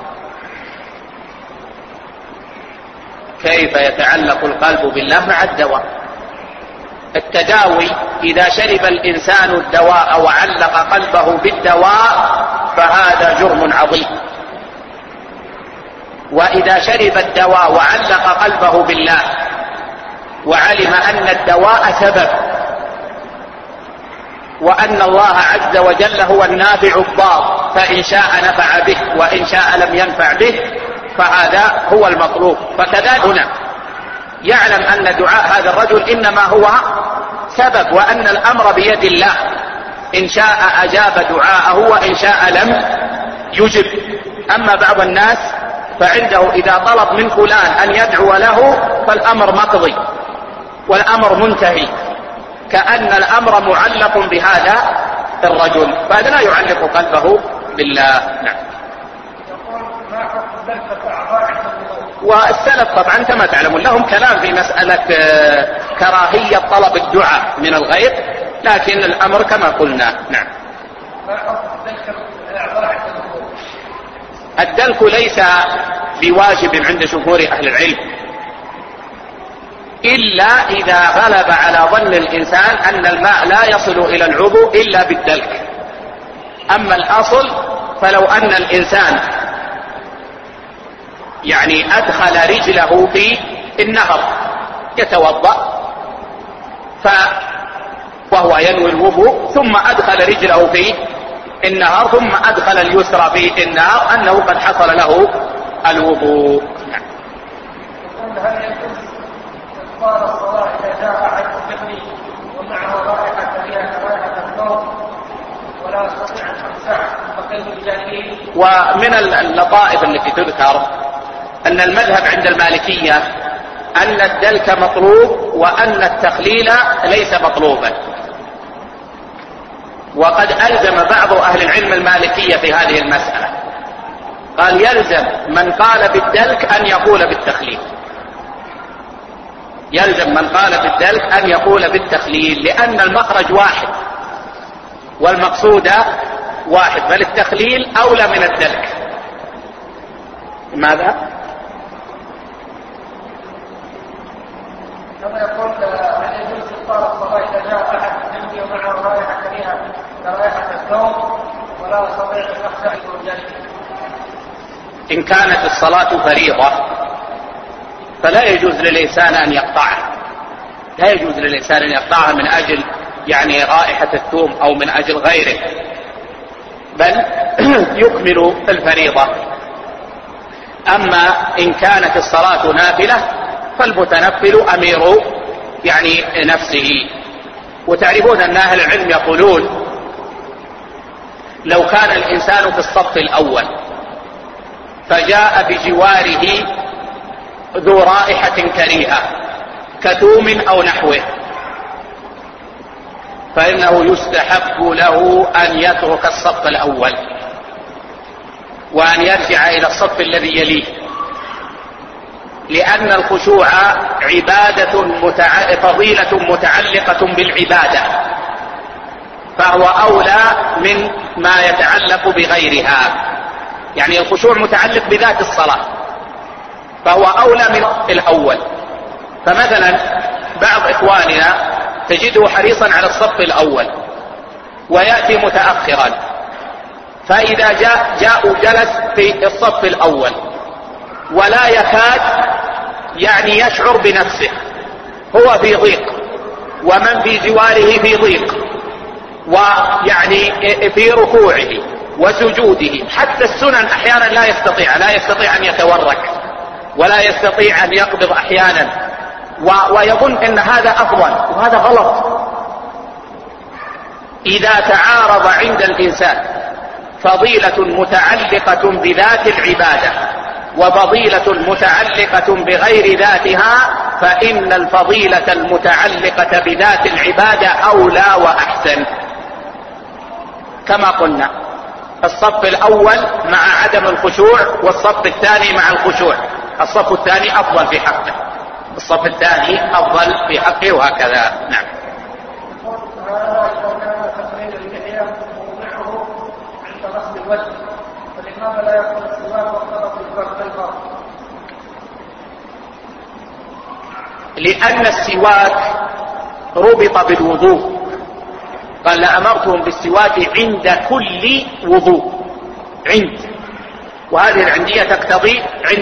كيف يتعلق القلب بالله مع الدواء؟ التداوي إذا شرب الإنسان الدواء وعلق قلبه بالدواء فهذا جرم عظيم، وإذا شرب الدواء وعلق قلبه بالله وعلم أن الدواء سبب وأن الله عز وجل هو النافع الضار، فإن شاء نفع به وإن شاء لم ينفع به، فهذا هو المطلوب. فكذلك هنا يعلم أن دعاء هذا الرجل إنما هو سبب، وأن الأمر بيد الله، إن شاء أجاب دعاءه وإن شاء لم يجب. أما بعض الناس فعنده إذا طلب من فلان أن يدعو له فالأمر مقضي والأمر منتهي، كأن الأمر معلق بهذا الرجل، فهذا لا يعلق قلبه بالله. نعم. والسلف طبعا كما تعلمون لهم كلام في مسألة كراهية طلب الدعاء من الغير، لكن الأمر كما قلنا. نعم. الدلك ليس بواجب عند جمهور أهل العلم، إلا إذا غلب على ظن الإنسان أن الماء لا يصل إلى العضو إلا بالدلك. أما الأصل فلو أن الإنسان يعني أدخل رجله في النهر يتوضأ وهو ينوي الوضوء، ثم أدخل رجله في النهر ثم أدخل اليسرى في النهر، أنه قد حصل له الوضوء. هل يجوز إبطال الصلاة إذا جاء أحد الطفل ومعه رائحة كريهة كرائحة النوم ولا يستطيع أن يمسح فكيف بجانبه؟ ومن اللطائف التي تذكر أن المذهب عند المالكية أن الدلك مطلوب وأن التخليل ليس مطلوبا، وقد ألزم بعض أهل العلم المالكية في هذه المسألة، قال يلزم من قال بالدلك أن يقول بالتخليل، يلزم من قال بالدلك أن يقول بالتخليل، لأن المخرج واحد والمقصود واحد، بل التخليل أولى من الدلك. ماذا؟ كما يقول هل يجوز إبطال الصلاة إذا جاء أحد يمشي ومعه رائحة كريهة كرائحة الثوم ولا يستطيع أن يخشع بوجهه؟ إن كانت الصلاة فريضة فلا يجوز للإنسان أن يقطعها، لا يجوز للإنسان أن يقطعها من أجل يعني رائحة الثوم أو من أجل غيره، بل يكمل الفريضة. أما إن كانت الصلاة نافلة فالمتنفل أمير يعني نفسه. وتعرفون أن أهل العلم يقولون لو كان الإنسان في الصف الأول فجاء بجواره ذو رائحة كريهة كثوم أو نحوه، فإنه يستحب له أن يترك الصف الأول وأن يرجع إلى الصف الذي يليه، لأن الخشوع فضيلة متعلقة بالعبادة، فهو أولى من ما يتعلق بغيرها، يعني الخشوع متعلق بذات الصلاة فهو أولى من الأول. فمثلا بعض إخواننا تجده حريصا على الصف الأول ويأتي متأخرا، فإذا جاء جلس في الصف الأول ولا يكاد يعني يشعر بنفسه، هو في ضيق ومن في جواره في ضيق، ويعني في ركوعه وسجوده، حتى السنن أحيانا لا يستطيع أن يتورك ولا يستطيع أن يقبض أحيانا، ويظن أن هذا أفضل، وهذا غلط. إذا تعارض عند الإنسان فضيلة متعلقة بذات العبادة وفضيلة متعلقة بغير ذاتها، فإن الفضيلة المتعلقة بذات العبادة أولى وأحسن. كما قلنا الصف الأول مع عدم الخشوع والصف الثاني مع الخشوع، الصف الثاني أفضل في حقه، الصف الثاني أفضل في حقه، وهكذا. نعم. لأن السواك ربط بالوضوء، قال لأمرتهم بالسواك عند كل وضوء، عند وهذه العندية تقتضي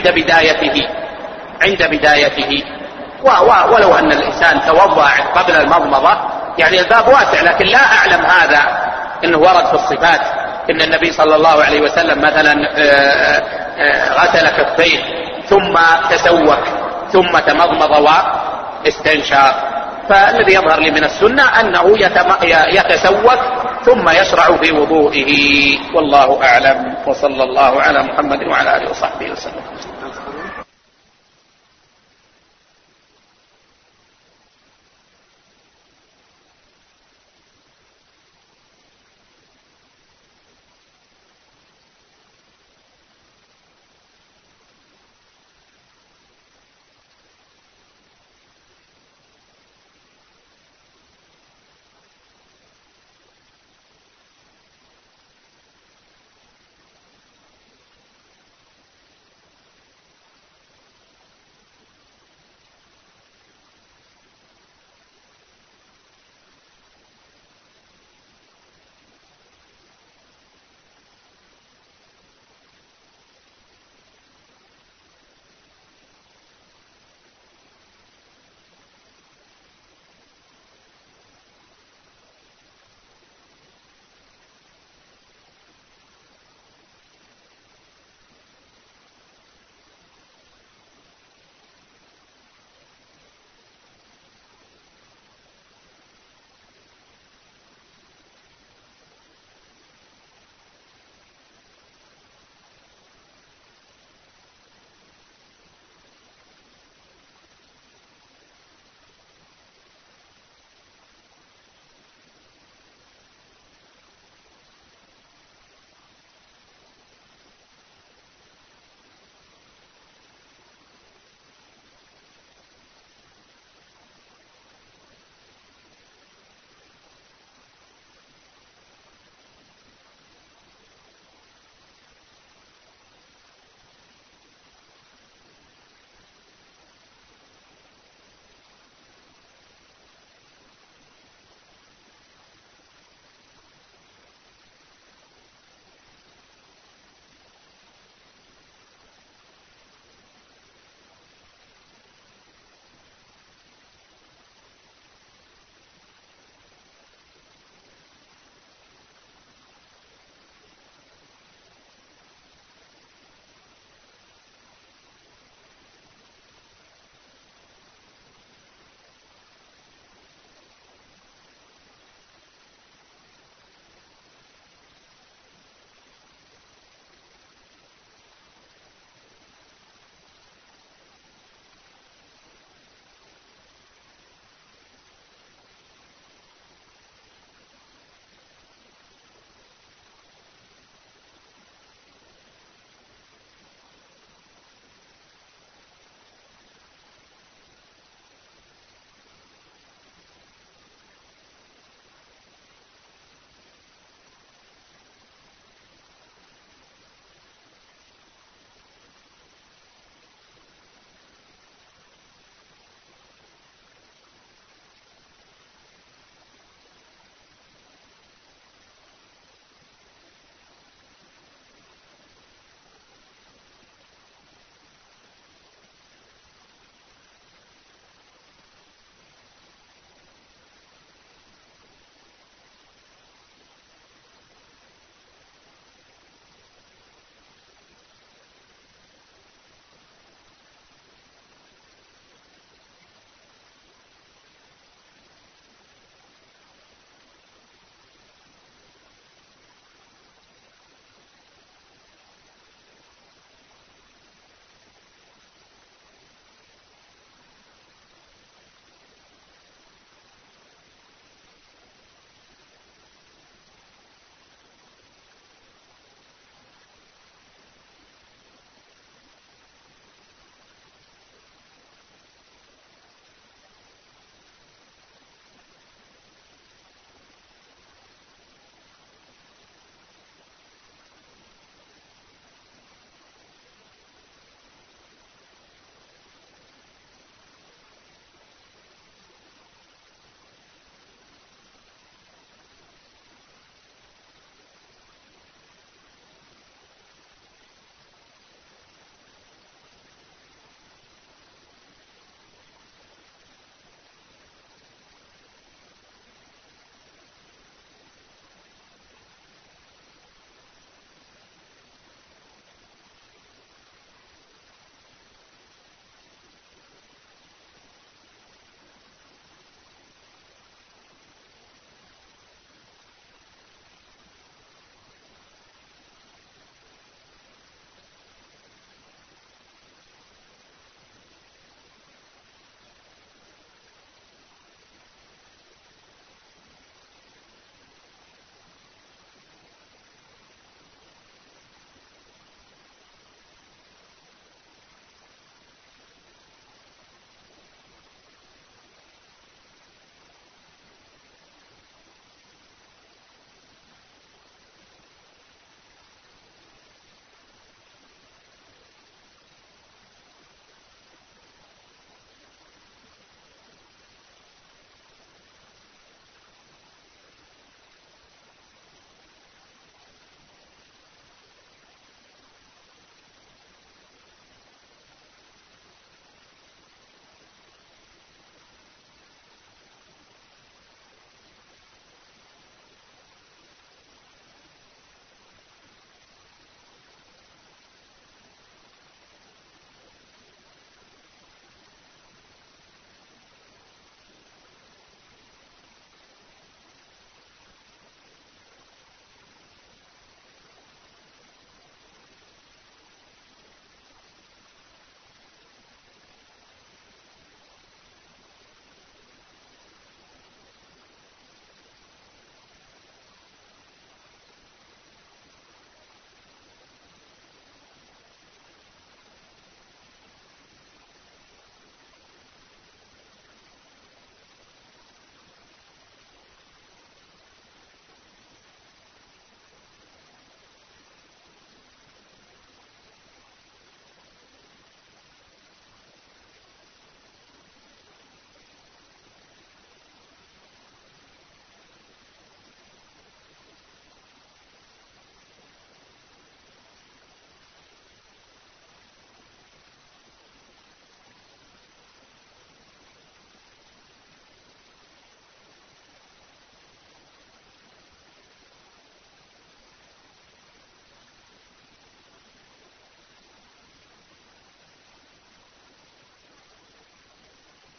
عند بدايته ولو أن الإنسان توضأ قبل المضمضة يعني الباب واسع، لكن لا أعلم هذا إنه ورد في الصفات إن النبي صلى الله عليه وسلم مثلا غسل كفيه ثم تسوك ثم تمضمض واستنشق. فالذي يظهر لي من السنة أنه يتسوك ثم يشرع في وضوئه، والله أعلم. وصلى الله على محمد وعلى آله وصحبه وسلم.